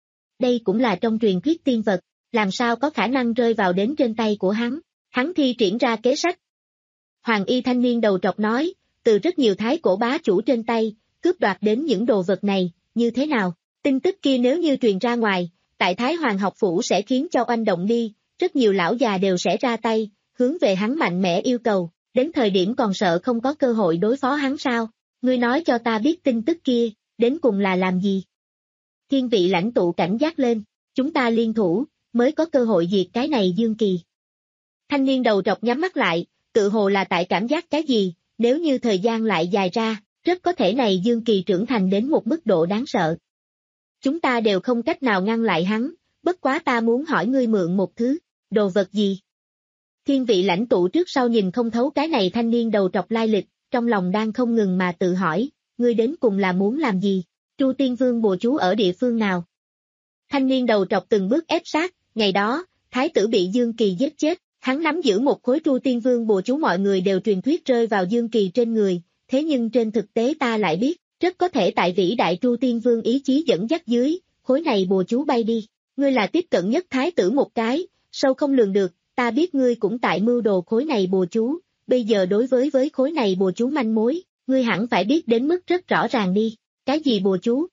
Đây cũng là trong truyền thuyết tiên vật, làm sao có khả năng rơi vào đến trên tay của hắn. Hắn thi triển ra kế sách. Hoàng y thanh niên đầu trọc nói, từ rất nhiều thái cổ bá chủ trên tay, cướp đoạt đến những đồ vật này, như thế nào? Tin tức kia nếu như truyền ra ngoài, tại Thái Hoàng học phủ sẽ khiến cho oanh động đi, rất nhiều lão già đều sẽ ra tay, hướng về hắn mạnh mẽ yêu cầu, đến thời điểm còn sợ không có cơ hội đối phó hắn sao? Ngươi nói cho ta biết tin tức kia, đến cùng là làm gì? Thiên Vị lãnh tụ cảnh giác lên, chúng ta liên thủ, mới có cơ hội diệt cái này Dương Kỳ. Thanh niên đầu trọc nhắm mắt lại, tự hồ là tại cảm giác cái gì, nếu như thời gian lại dài ra, rất có thể này Dương Kỳ trưởng thành đến một mức độ đáng sợ. Chúng ta đều không cách nào ngăn lại hắn, bất quá ta muốn hỏi ngươi mượn một thứ, đồ vật gì? Thiên Vị lãnh tụ trước sau nhìn không thấu cái này thanh niên đầu trọc lai lịch, trong lòng đang không ngừng mà tự hỏi, ngươi đến cùng là muốn làm gì? Tru Tiên Vương bùa chú ở địa phương nào? Thanh niên đầu trọc từng bước ép sát, ngày đó, thái tử bị Dương Kỳ giết chết, Hắn nắm giữ một khối Tru Tiên Vương bùa chú, mọi người đều truyền thuyết rơi vào Dương Kỳ trên người, thế nhưng trên thực tế ta lại biết, rất có thể tại vĩ đại Tru Tiên Vương ý chí dẫn dắt dưới, khối này bùa chú bay đi. Ngươi là tiếp cận nhất thái tử một cái, sâu không lường được, ta biết ngươi cũng tại mưu đồ khối này bùa chú, bây giờ đối với với khối này bùa chú manh mối, ngươi hẳn phải biết đến mức rất rõ ràng đi. Cái gì bùa chú?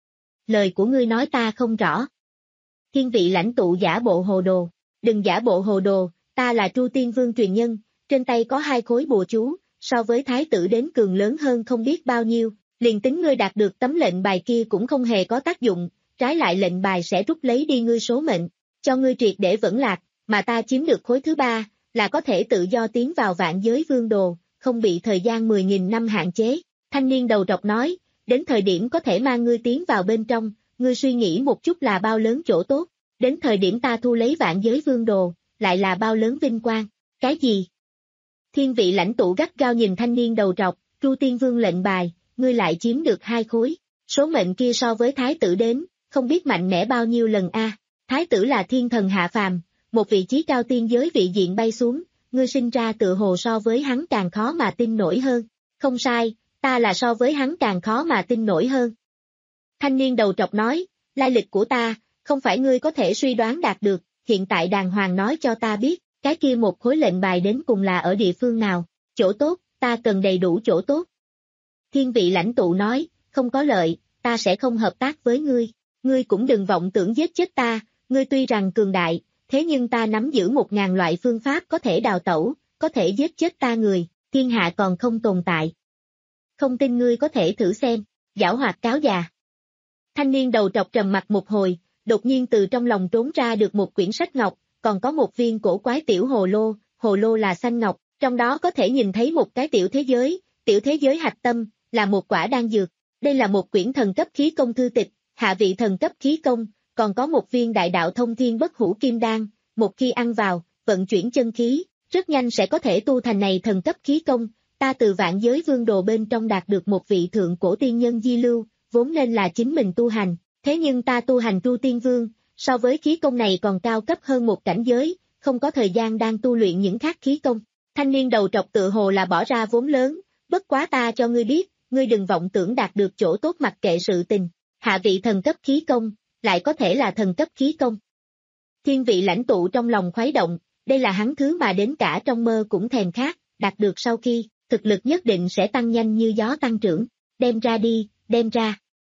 Lời của ngươi nói ta không rõ. Thiên vị lãnh tụ giả bộ hồ đồ, đừng giả bộ hồ đồ, ta là Tru Tiên Vương truyền nhân, trên tay có hai khối bùa chú, so với thái tử đến cường lớn hơn không biết bao nhiêu, liền tính ngươi đạt được tấm lệnh bài kia cũng không hề có tác dụng, trái lại lệnh bài sẽ rút lấy đi ngươi số mệnh, cho ngươi triệt để vẫn lạc, mà ta chiếm được khối thứ ba, là có thể tự do tiến vào vạn giới vương đồ, không bị thời gian mười nghìn năm hạn chế. Thanh niên đầu trọc nói, đến thời điểm có thể mang ngươi tiến vào bên trong, ngươi suy nghĩ một chút là bao lớn chỗ tốt, đến thời điểm ta thu lấy vạn giới vương đồ, lại là bao lớn vinh quang. Cái gì? Thiên vị lãnh tụ gắt gao nhìn thanh niên đầu trọc, Tru Tiên Vương lệnh bài, ngươi lại chiếm được hai khối, số mệnh kia so với thái tử đến, không biết mạnh mẽ bao nhiêu lần a. À. Thái tử là thiên thần hạ phàm, một vị trí cao tiên giới vị diện bay xuống, ngươi sinh ra tự hồ so với hắn càng khó mà tin nổi hơn. Không sai, ta là so với hắn càng khó mà tin nổi hơn. Thanh niên đầu trọc nói, lai lịch của ta, không phải ngươi có thể suy đoán đạt được, hiện tại đàng hoàng nói cho ta biết, cái kia một khối lệnh bài đến cùng là ở địa phương nào, chỗ tốt, ta cần đầy đủ chỗ tốt. Thiên vị lãnh tụ nói, không có lợi, ta sẽ không hợp tác với ngươi, ngươi cũng đừng vọng tưởng giết chết ta, ngươi tuy rằng cường đại, thế nhưng ta nắm giữ một ngàn loại phương pháp có thể đào tẩu, có thể giết chết ta người, thiên hạ còn không tồn tại. Không tin ngươi có thể thử xem, giảo hoạt cáo già. Thanh niên đầu trọc trầm mặt một hồi, đột nhiên từ trong lòng trốn ra được một quyển sách ngọc, còn có một viên cổ quái tiểu hồ lô, hồ lô là xanh ngọc, trong đó có thể nhìn thấy một cái tiểu thế giới, tiểu thế giới hạch tâm, là một quả đan dược. Đây là một quyển thần cấp khí công thư tịch, hạ vị thần cấp khí công, còn có một viên đại đạo thông thiên bất hủ kim đan, một khi ăn vào, vận chuyển chân khí, rất nhanh sẽ có thể tu thành này thần cấp khí công. Ta từ vạn giới vương đồ bên trong đạt được một vị thượng cổ tiên nhân di lưu, vốn nên là chính mình tu hành, thế nhưng ta tu hành Tru Tiên Vương, so với khí công này còn cao cấp hơn một cảnh giới, không có thời gian đang tu luyện những khác khí công. Thanh niên đầu trọc tự hồ là bỏ ra vốn lớn, bất quá ta cho ngươi biết, ngươi đừng vọng tưởng đạt được chỗ tốt mặc kệ sự tình, hạ vị thần cấp khí công, lại có thể là thần cấp khí công. Thiên vị lãnh tụ trong lòng khuấy động, đây là hắn thứ mà đến cả trong mơ cũng thèm khát, đạt được sau khi, thực lực nhất định sẽ tăng nhanh như gió tăng trưởng, đem ra đi, đem ra.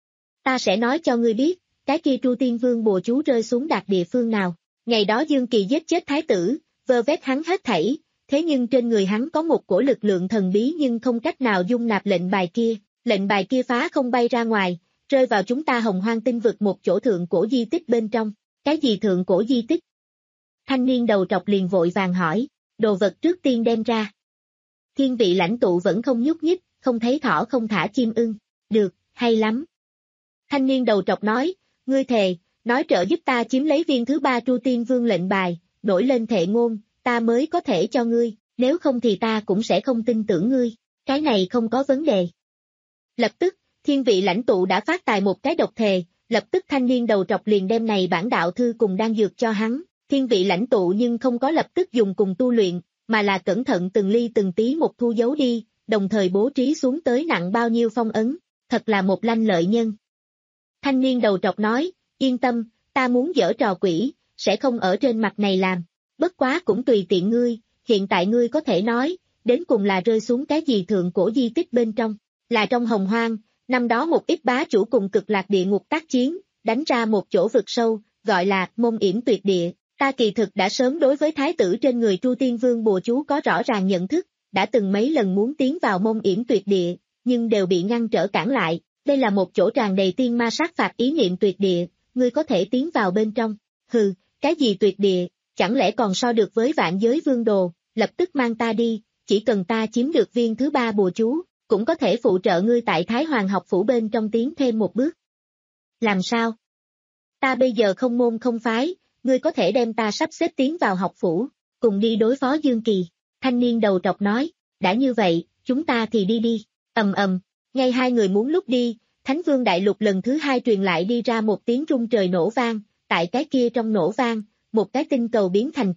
Ta sẽ nói cho ngươi biết, cái kia Tru Tiên Vương bùa chú rơi xuống đạt địa phương nào, ngày đó Dương Kỳ giết chết thái tử, vơ vét hắn hết thảy, thế nhưng trên người hắn có một cổ lực lượng thần bí nhưng không cách nào dung nạp lệnh bài kia, lệnh bài kia phá không bay ra ngoài, rơi vào chúng ta Hồng Hoang tinh vực một chỗ thượng cổ di tích bên trong. Cái gì thượng cổ di tích? Thanh niên đầu trọc liền vội vàng hỏi, đồ vật trước tiên đem ra. Thiên vị lãnh tụ vẫn không nhúc nhích, không thấy thỏ không thả chim ưng. Được, hay lắm. Thanh niên đầu trọc nói, ngươi thề, nói trợ giúp ta chiếm lấy viên thứ ba Tru Tiên Vương lệnh bài, nổi lên thệ ngôn, ta mới có thể cho ngươi, nếu không thì ta cũng sẽ không tin tưởng ngươi, cái này không có vấn đề. Lập tức, thiên vị lãnh tụ đã phát tài một cái độc thề, lập tức thanh niên đầu trọc liền đem này bản đạo thư cùng đan dược cho hắn, thiên vị lãnh tụ nhưng không có lập tức dùng cùng tu luyện, mà là cẩn thận từng ly từng tí một thu giấu đi, đồng thời bố trí xuống tới nặng bao nhiêu phong ấn, thật là một lanh lợi nhân. Thanh niên đầu trọc nói, yên tâm, ta muốn giở trò quỷ, sẽ không ở trên mặt này làm, bất quá cũng tùy tiện ngươi, hiện tại ngươi có thể nói, đến cùng là rơi xuống cái gì thượng cổ di tích bên trong, là trong Hồng Hoang, năm đó một ít bá chủ cùng cực lạc địa ngục tác chiến, đánh ra một chỗ vực sâu, gọi là Môn Yểm Tuyệt Địa. Ta kỳ thực đã sớm đối với thái tử trên người Tru Tiên Vương bùa chú có rõ ràng nhận thức, đã từng mấy lần muốn tiến vào Môn Yểm Tuyệt Địa, nhưng đều bị ngăn trở cản lại. Đây là một chỗ tràn đầy tiên ma sát phạt ý niệm tuyệt địa, ngươi có thể tiến vào bên trong. Hừ, cái gì tuyệt địa, chẳng lẽ còn so được với vạn giới vương đồ, lập tức mang ta đi, chỉ cần ta chiếm được viên thứ ba bùa chú, cũng có thể phụ trợ ngươi tại Thái Hoàng học phủ bên trong tiến thêm một bước. Làm sao? Ta bây giờ không môn không phái, ngươi có thể đem ta sắp xếp tiến vào học phủ, cùng đi đối phó Dương Kỳ. Thanh niên đầu trọc nói, đã như vậy, chúng ta thì đi đi, ầm ầm, ngay hai người muốn lúc đi, Thánh Vương Đại Lục lần thứ hai truyền lại đi ra một tiếng rung trời nổ vang, tại cái kia trong nổ vang, một cái tinh cầu biến thành công,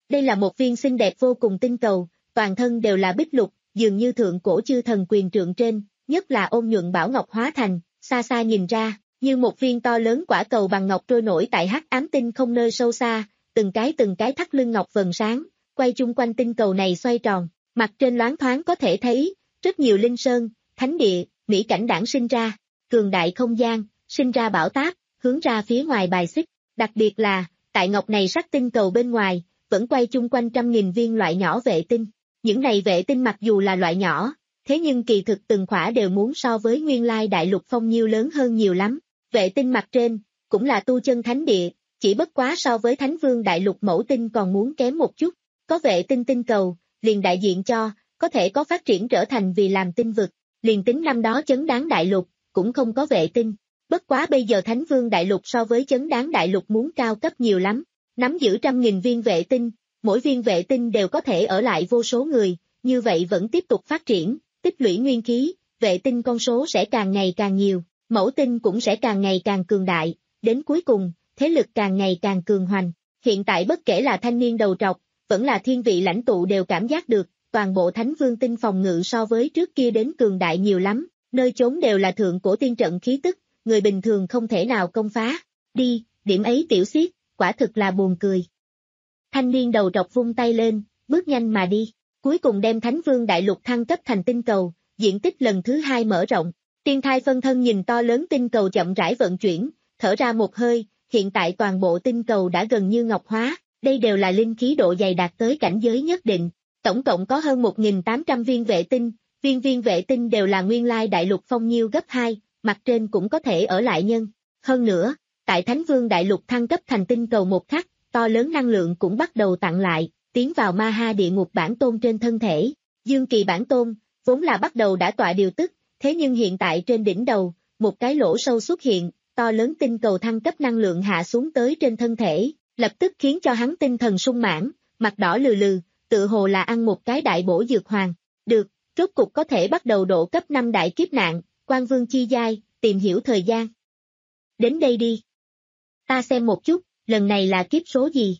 Đây là một viên xinh đẹp vô cùng tinh cầu, toàn thân đều là bích lục, dường như thượng cổ chư thần quyền trượng trên, nhất là ôn nhuận bảo ngọc hóa thành, xa xa nhìn ra, như một viên to lớn quả cầu bằng ngọc trôi nổi tại hắc ám tinh không nơi sâu xa, từng cái từng cái thắt lưng ngọc vầng sáng, quay chung quanh tinh cầu này xoay tròn, mặt trên loáng thoáng có thể thấy, rất nhiều linh sơn, thánh địa, mỹ cảnh đản sinh ra, cường đại không gian, sinh ra bão táp, hướng ra phía ngoài bài xích, đặc biệt là, tại ngọc này sắc tinh cầu bên ngoài, vẫn quay chung quanh trăm nghìn viên loại nhỏ vệ tinh. Những này vệ tinh mặc dù là loại nhỏ, thế nhưng kỳ thực từng khỏa đều muốn so với nguyên lai đại lục phong nhiêu lớn hơn nhiều lắm. Vệ tinh mặt trên, cũng là tu chân thánh địa, chỉ bất quá so với thánh vương đại lục mẫu tinh còn muốn kém một chút. Có vệ tinh tinh cầu, liền đại diện cho, có thể có phát triển trở thành vì làm tinh vực. Liền tính năm đó chấn đáng đại lục, cũng không có vệ tinh. Bất quá bây giờ thánh vương đại lục so với chấn đáng đại lục muốn cao cấp nhiều lắm. Nắm giữ trăm nghìn viên vệ tinh, mỗi viên vệ tinh đều có thể ở lại vô số người, như vậy vẫn tiếp tục phát triển, tích lũy nguyên khí, vệ tinh con số sẽ càng ngày càng nhiều, mẫu tinh cũng sẽ càng ngày càng cường đại, đến cuối cùng, thế lực càng ngày càng cường hoành. Hiện tại bất kể là thanh niên đầu trọc, vẫn là thiên vị lãnh tụ đều cảm giác được, toàn bộ thánh vương tinh phòng ngự so với trước kia đến cường đại nhiều lắm, nơi chốn đều là thượng cổ tiên trận khí tức, người bình thường không thể nào công phá. Đi, điểm ấy tiểu xiết, quả thực là buồn cười. Thanh niên đầu trọc vung tay lên, bước nhanh mà đi, cuối cùng đem thánh vương đại lục thăng cấp thành tinh cầu, diện tích lần thứ hai mở rộng. Tiên thai phân thân nhìn to lớn tinh cầu chậm rãi vận chuyển, thở ra một hơi, hiện tại toàn bộ tinh cầu đã gần như ngọc hóa, đây đều là linh khí độ dày đạt tới cảnh giới nhất định. Tổng cộng có hơn một nghìn tám trăm viên vệ tinh, viên viên vệ tinh đều là nguyên lai đại lục phong nhiêu gấp hai, mặt trên cũng có thể ở lại nhân. Hơn nữa, tại Thánh Vương đại lục thăng cấp thành tinh cầu một khắc, to lớn năng lượng cũng bắt đầu tặng lại, tiến vào ma ha địa ngục bản tôn trên thân thể. Dương Kỳ bản tôn, vốn là bắt đầu đã tọa điều tức, thế nhưng hiện tại trên đỉnh đầu, một cái lỗ sâu xuất hiện, to lớn tinh cầu thăng cấp năng lượng hạ xuống tới trên thân thể, lập tức khiến cho hắn tinh thần sung mãn, mặt đỏ lừ lừ, tự hồ là ăn một cái đại bổ dược hoàng. Được, rốt cục có thể bắt đầu độ cấp năm đại kiếp nạn, Quan Vương chi giai, tìm hiểu thời gian. Đến đây đi. Ta xem một chút, lần này là kiếp số gì?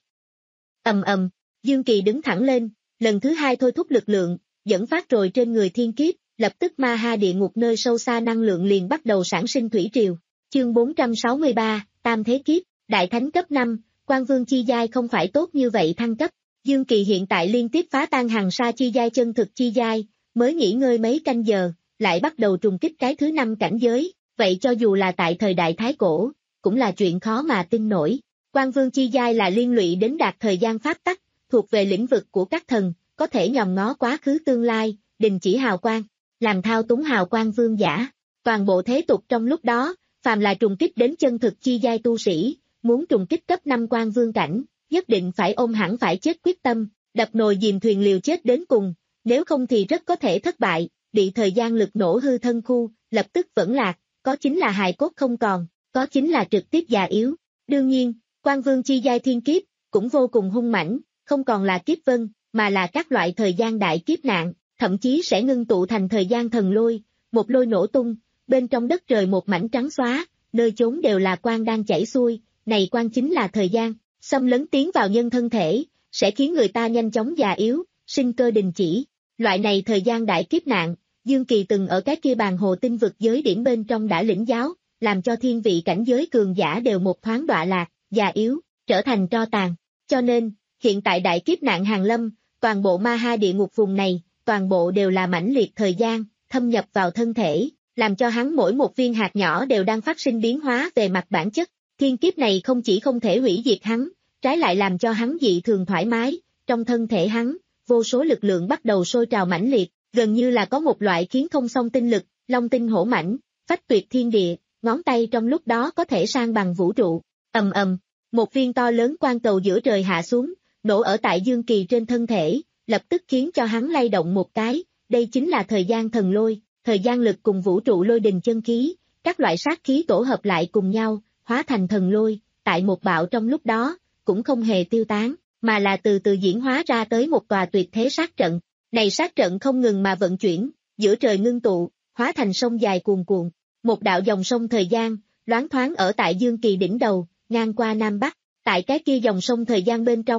Ầm ầm, Dương Kỳ đứng thẳng lên, lần thứ hai thôi thúc lực lượng, dẫn phát rồi trên người thiên kiếp, lập tức ma ha địa ngục nơi sâu xa năng lượng liền bắt đầu sản sinh thủy triều. Chương bốn trăm sáu mươi ba, Tam Thế Kiếp, Đại Thánh cấp năm, Quan Vương chi giai không phải tốt như vậy thăng cấp. Dương Kỳ hiện tại liên tiếp phá tan hàng sa chi giai chân thực chi giai, mới nghỉ ngơi mấy canh giờ, lại bắt đầu trùng kích cái thứ năm cảnh giới, vậy cho dù là tại thời đại Thái Cổ, cũng là chuyện khó mà tin nổi. Quan Vương chi giai là liên lụy đến đạt thời gian pháp tắc, thuộc về lĩnh vực của các thần, có thể nhòm ngó quá khứ tương lai, đình chỉ hào quang, làm thao túng hào quang vương giả. Toàn bộ thế tục trong lúc đó, phàm là trùng kích đến chân thực chi giai tu sĩ, muốn trùng kích cấp năm quan vương cảnh, nhất định phải ôm hẳn phải chết quyết tâm, đập nồi dìm thuyền liều chết đến cùng, nếu không thì rất có thể thất bại, bị thời gian lực nổ hư thân khu, lập tức vẫn lạc, có chính là hài cốt không còn, có chính là trực tiếp già yếu. Đương nhiên, Quan Vương chi giai thiên kiếp, cũng vô cùng hung mãnh, không còn là kiếp vân, mà là các loại thời gian đại kiếp nạn, thậm chí sẽ ngưng tụ thành thời gian thần lôi, một lôi nổ tung, bên trong đất trời một mảnh trắng xóa, nơi chốn đều là quang đang chảy xuôi, này quang chính là thời gian, xâm lấn tiến vào nhân thân thể, sẽ khiến người ta nhanh chóng già yếu, sinh cơ đình chỉ. Loại này thời gian đại kiếp nạn, Dương Kỳ từng ở cái kia bàn hồ tinh vực giới điểm bên trong đã lĩnh giáo, làm cho thiên vị cảnh giới cường giả đều một thoáng đọa lạc, già yếu, trở thành tro tàn. Cho nên, hiện tại đại kiếp nạn hàng lâm, toàn bộ ma ha địa ngục vùng này, toàn bộ đều là mãnh liệt thời gian, thâm nhập vào thân thể, làm cho hắn mỗi một viên hạt nhỏ đều đang phát sinh biến hóa về mặt bản chất. Thiên kiếp này không chỉ không thể hủy diệt hắn, trái lại làm cho hắn dị thường thoải mái, trong thân thể hắn, vô số lực lượng bắt đầu sôi trào mãnh liệt, gần như là có một loại khiến không song tinh lực, long tinh hổ mãnh, phách tuyệt thiên địa, ngón tay trong lúc đó có thể san bằng vũ trụ. Ầm ầm, một viên to lớn quang cầu giữa trời hạ xuống, nổ ở tại Dương Kỳ trên thân thể, lập tức khiến cho hắn lay động một cái, đây chính là thời gian thần lôi, thời gian lực cùng vũ trụ lôi đình chân khí, các loại sát khí tổ hợp lại cùng nhau, hóa thành thần lôi, tại một bạo trong lúc đó, cũng không hề tiêu tán, mà là từ từ diễn hóa ra tới một tòa tuyệt thế sát trận. Này sát trận không ngừng mà vận chuyển, giữa trời ngưng tụ, hóa thành sông dài cuồn cuộn, một đạo dòng sông thời gian, loáng thoáng ở tại Dương Kỳ đỉnh đầu, ngang qua Nam Bắc, tại cái kia dòng sông thời gian bên trong,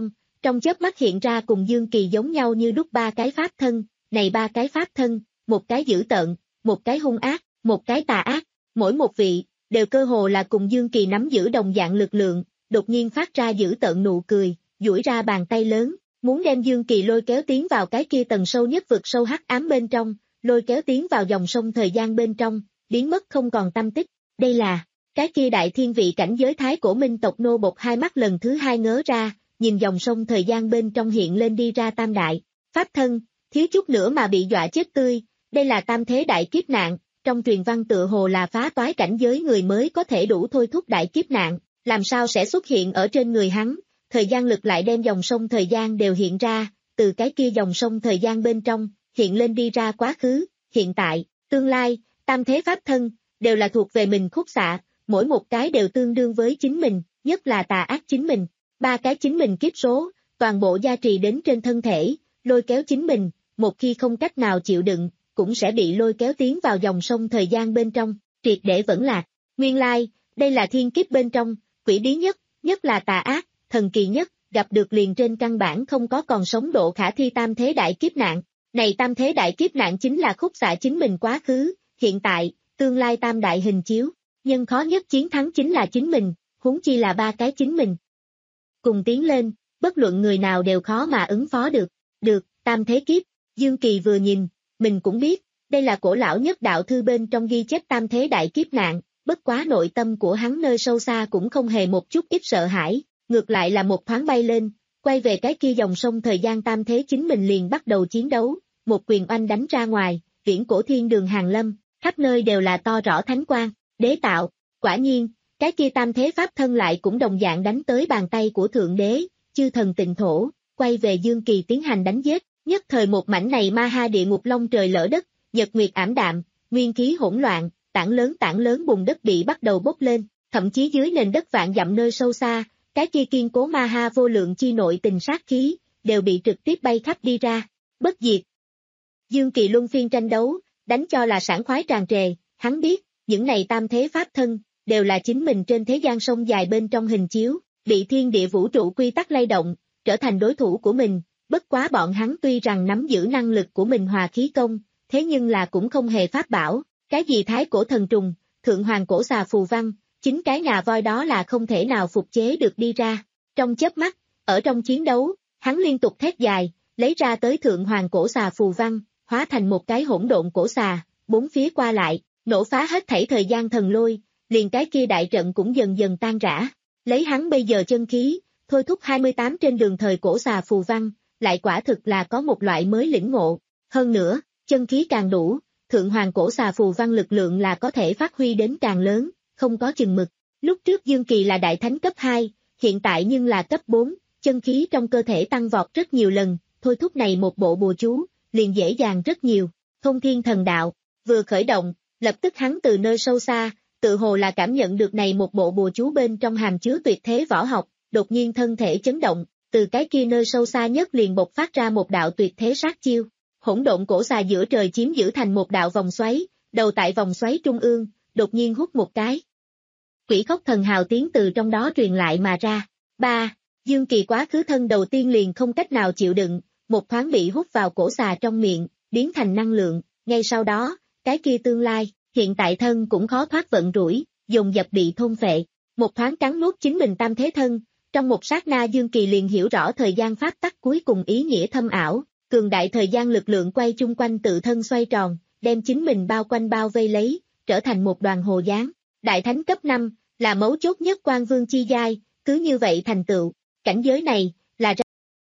trong chớp mắt hiện ra cùng Dương Kỳ giống nhau như đúc ba cái pháp thân, này ba cái pháp thân, một cái dữ tợn, một cái hung ác, một cái tà ác, mỗi một vị, đều cơ hồ là cùng Dương Kỳ nắm giữ đồng dạng lực lượng, đột nhiên phát ra dữ tợn nụ cười, duỗi ra bàn tay lớn, muốn đem Dương Kỳ lôi kéo tiến vào cái kia tầng sâu nhất vực sâu hắc ám bên trong, lôi kéo tiến vào dòng sông thời gian bên trong, biến mất không còn tâm tích. Đây là, cái kia đại thiên vị cảnh giới thái cổ minh tộc nô bộc hai mắt lần thứ hai ngớ ra, nhìn dòng sông thời gian bên trong hiện lên đi ra tam đại, pháp thân, thiếu chút nữa mà bị dọa chết tươi, đây là tam thế đại kiếp nạn, trong truyền văn tựa hồ là phá toái cảnh giới người mới có thể đủ thôi thúc đại kiếp nạn, làm sao sẽ xuất hiện ở trên người hắn, thời gian lực lại đem dòng sông thời gian đều hiện ra, từ cái kia dòng sông thời gian bên trong, hiện lên đi ra quá khứ, hiện tại, tương lai, tam thế pháp thân, đều là thuộc về mình khúc xạ, mỗi một cái đều tương đương với chính mình, nhất là tà ác chính mình, ba cái chính mình kiếp số, toàn bộ gia trì đến trên thân thể, lôi kéo chính mình, một khi không cách nào chịu đựng, cũng sẽ bị lôi kéo tiến vào dòng sông thời gian bên trong, triệt để vẫn lạc. Nguyên lai, đây là thiên kiếp bên trong, quỷ bí nhất, nhất là tà ác, thần kỳ nhất, gặp được liền trên căn bản không có còn sống độ khả thi tam thế đại kiếp nạn. Này tam thế đại kiếp nạn chính là khúc xạ chính mình quá khứ, hiện tại, tương lai tam đại hình chiếu, nhưng khó nhất chiến thắng chính là chính mình, huống chi là ba cái chính mình. Cùng tiến lên, bất luận người nào đều khó mà ứng phó được. Được, tam thế kiếp, Dương Kỳ vừa nhìn, mình cũng biết, đây là cổ lão nhất đạo thư bên trong ghi chép tam thế đại kiếp nạn, bất quá nội tâm của hắn nơi sâu xa cũng không hề một chút ít sợ hãi, ngược lại là một thoáng bay lên, quay về cái kia dòng sông thời gian tam thế chính mình liền bắt đầu chiến đấu, một quyền oanh đánh ra ngoài, viễn cổ thiên đường hàng lâm, khắp nơi đều là to rõ thánh quang, đế tạo, quả nhiên, cái kia tam thế pháp thân lại cũng đồng dạng đánh tới bàn tay của thượng đế, chư thần tịnh thổ, quay về Dương Kỳ tiến hành đánh giết, nhất thời một mảnh này ma ha địa ngục long trời lỡ đất, nhật nguyệt ảm đạm, nguyên khí hỗn loạn, tảng lớn tảng lớn bùn đất bị bắt đầu bốc lên, thậm chí dưới nền đất vạn dặm nơi sâu xa, cái kia kiên cố ma ha vô lượng chi nội tình sát khí, đều bị trực tiếp bay khắp đi ra, bất diệt. Dương Kỳ luân phiên tranh đấu, đánh cho là sảng khoái tràn trề, hắn biết, những này tam thế pháp thân, đều là chính mình trên thế gian sông dài bên trong hình chiếu, bị thiên địa vũ trụ quy tắc lay động, trở thành đối thủ của mình, bất quá bọn hắn tuy rằng nắm giữ năng lực của mình hòa khí công, thế nhưng là cũng không hề pháp bảo, cái gì thái cổ thần trùng, thượng hoàng cổ xà phù văn, chính cái ngà voi đó là không thể nào phục chế được đi ra. Trong chớp mắt, ở trong chiến đấu, hắn liên tục thét dài, lấy ra tới thượng hoàng cổ xà phù văn, hóa thành một cái hỗn độn cổ xà, bốn phía qua lại, nổ phá hết thảy thời gian thần lôi, liền cái kia đại trận cũng dần dần tan rã. Lấy hắn bây giờ chân khí, thôi thúc hai mươi tám trên đường thời cổ xà phù văn, lại quả thực là có một loại mới lĩnh ngộ. Hơn nữa, chân khí càng đủ, thượng hoàng cổ xà phù văn lực lượng là có thể phát huy đến càng lớn, không có chừng mực. Lúc trước Dương Kỳ là đại thánh cấp hai, hiện tại nhưng là cấp bốn, chân khí trong cơ thể tăng vọt rất nhiều lần, thôi thúc này một bộ bùa chú, liền dễ dàng rất nhiều. Thông thiên thần đạo, vừa khởi động, lập tức hắn từ nơi sâu xa, tự hồ là cảm nhận được này một bộ bùa chú bên trong hàm chứa tuyệt thế võ học, đột nhiên thân thể chấn động, từ cái kia nơi sâu xa nhất liền bộc phát ra một đạo tuyệt thế sát chiêu. Hỗn độn cổ xà giữa trời chiếm giữ thành một đạo vòng xoáy, đầu tại vòng xoáy trung ương, đột nhiên hút một cái. Quỷ khóc thần hào tiếng từ trong đó truyền lại mà ra. Ba, Dương Kỳ quá khứ thân đầu tiên liền không cách nào chịu đựng, một thoáng bị hút vào cổ xà trong miệng, biến thành năng lượng, ngay sau đó, cái kia tương lai, hiện tại thân cũng khó thoát vận rủi, dồn dập bị thôn phệ, một thoáng cắn nuốt chính mình tam thế thân, trong một sát na Dương Kỳ liền hiểu rõ thời gian pháp tắc cuối cùng ý nghĩa thâm ảo, cường đại thời gian lực lượng quay chung quanh tự thân xoay tròn, đem chính mình bao quanh bao vây lấy, trở thành một đoàn hồ gián. Đại thánh cấp năm, là mấu chốt nhất quan vương chi giai, cứ như vậy thành tựu, cảnh giới này, là ra.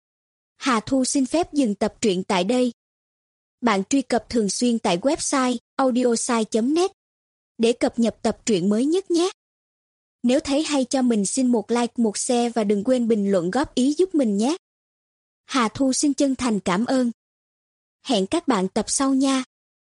Hà Thu xin phép dừng tập truyện tại đây. Bạn truy cập thường xuyên tại website audiosai chấm net để cập nhật tập truyện mới nhất nhé. Nếu thấy hay cho mình xin một like một share và đừng quên bình luận góp ý giúp mình nhé. Hà Thu xin chân thành cảm ơn. Hẹn các bạn tập sau nha.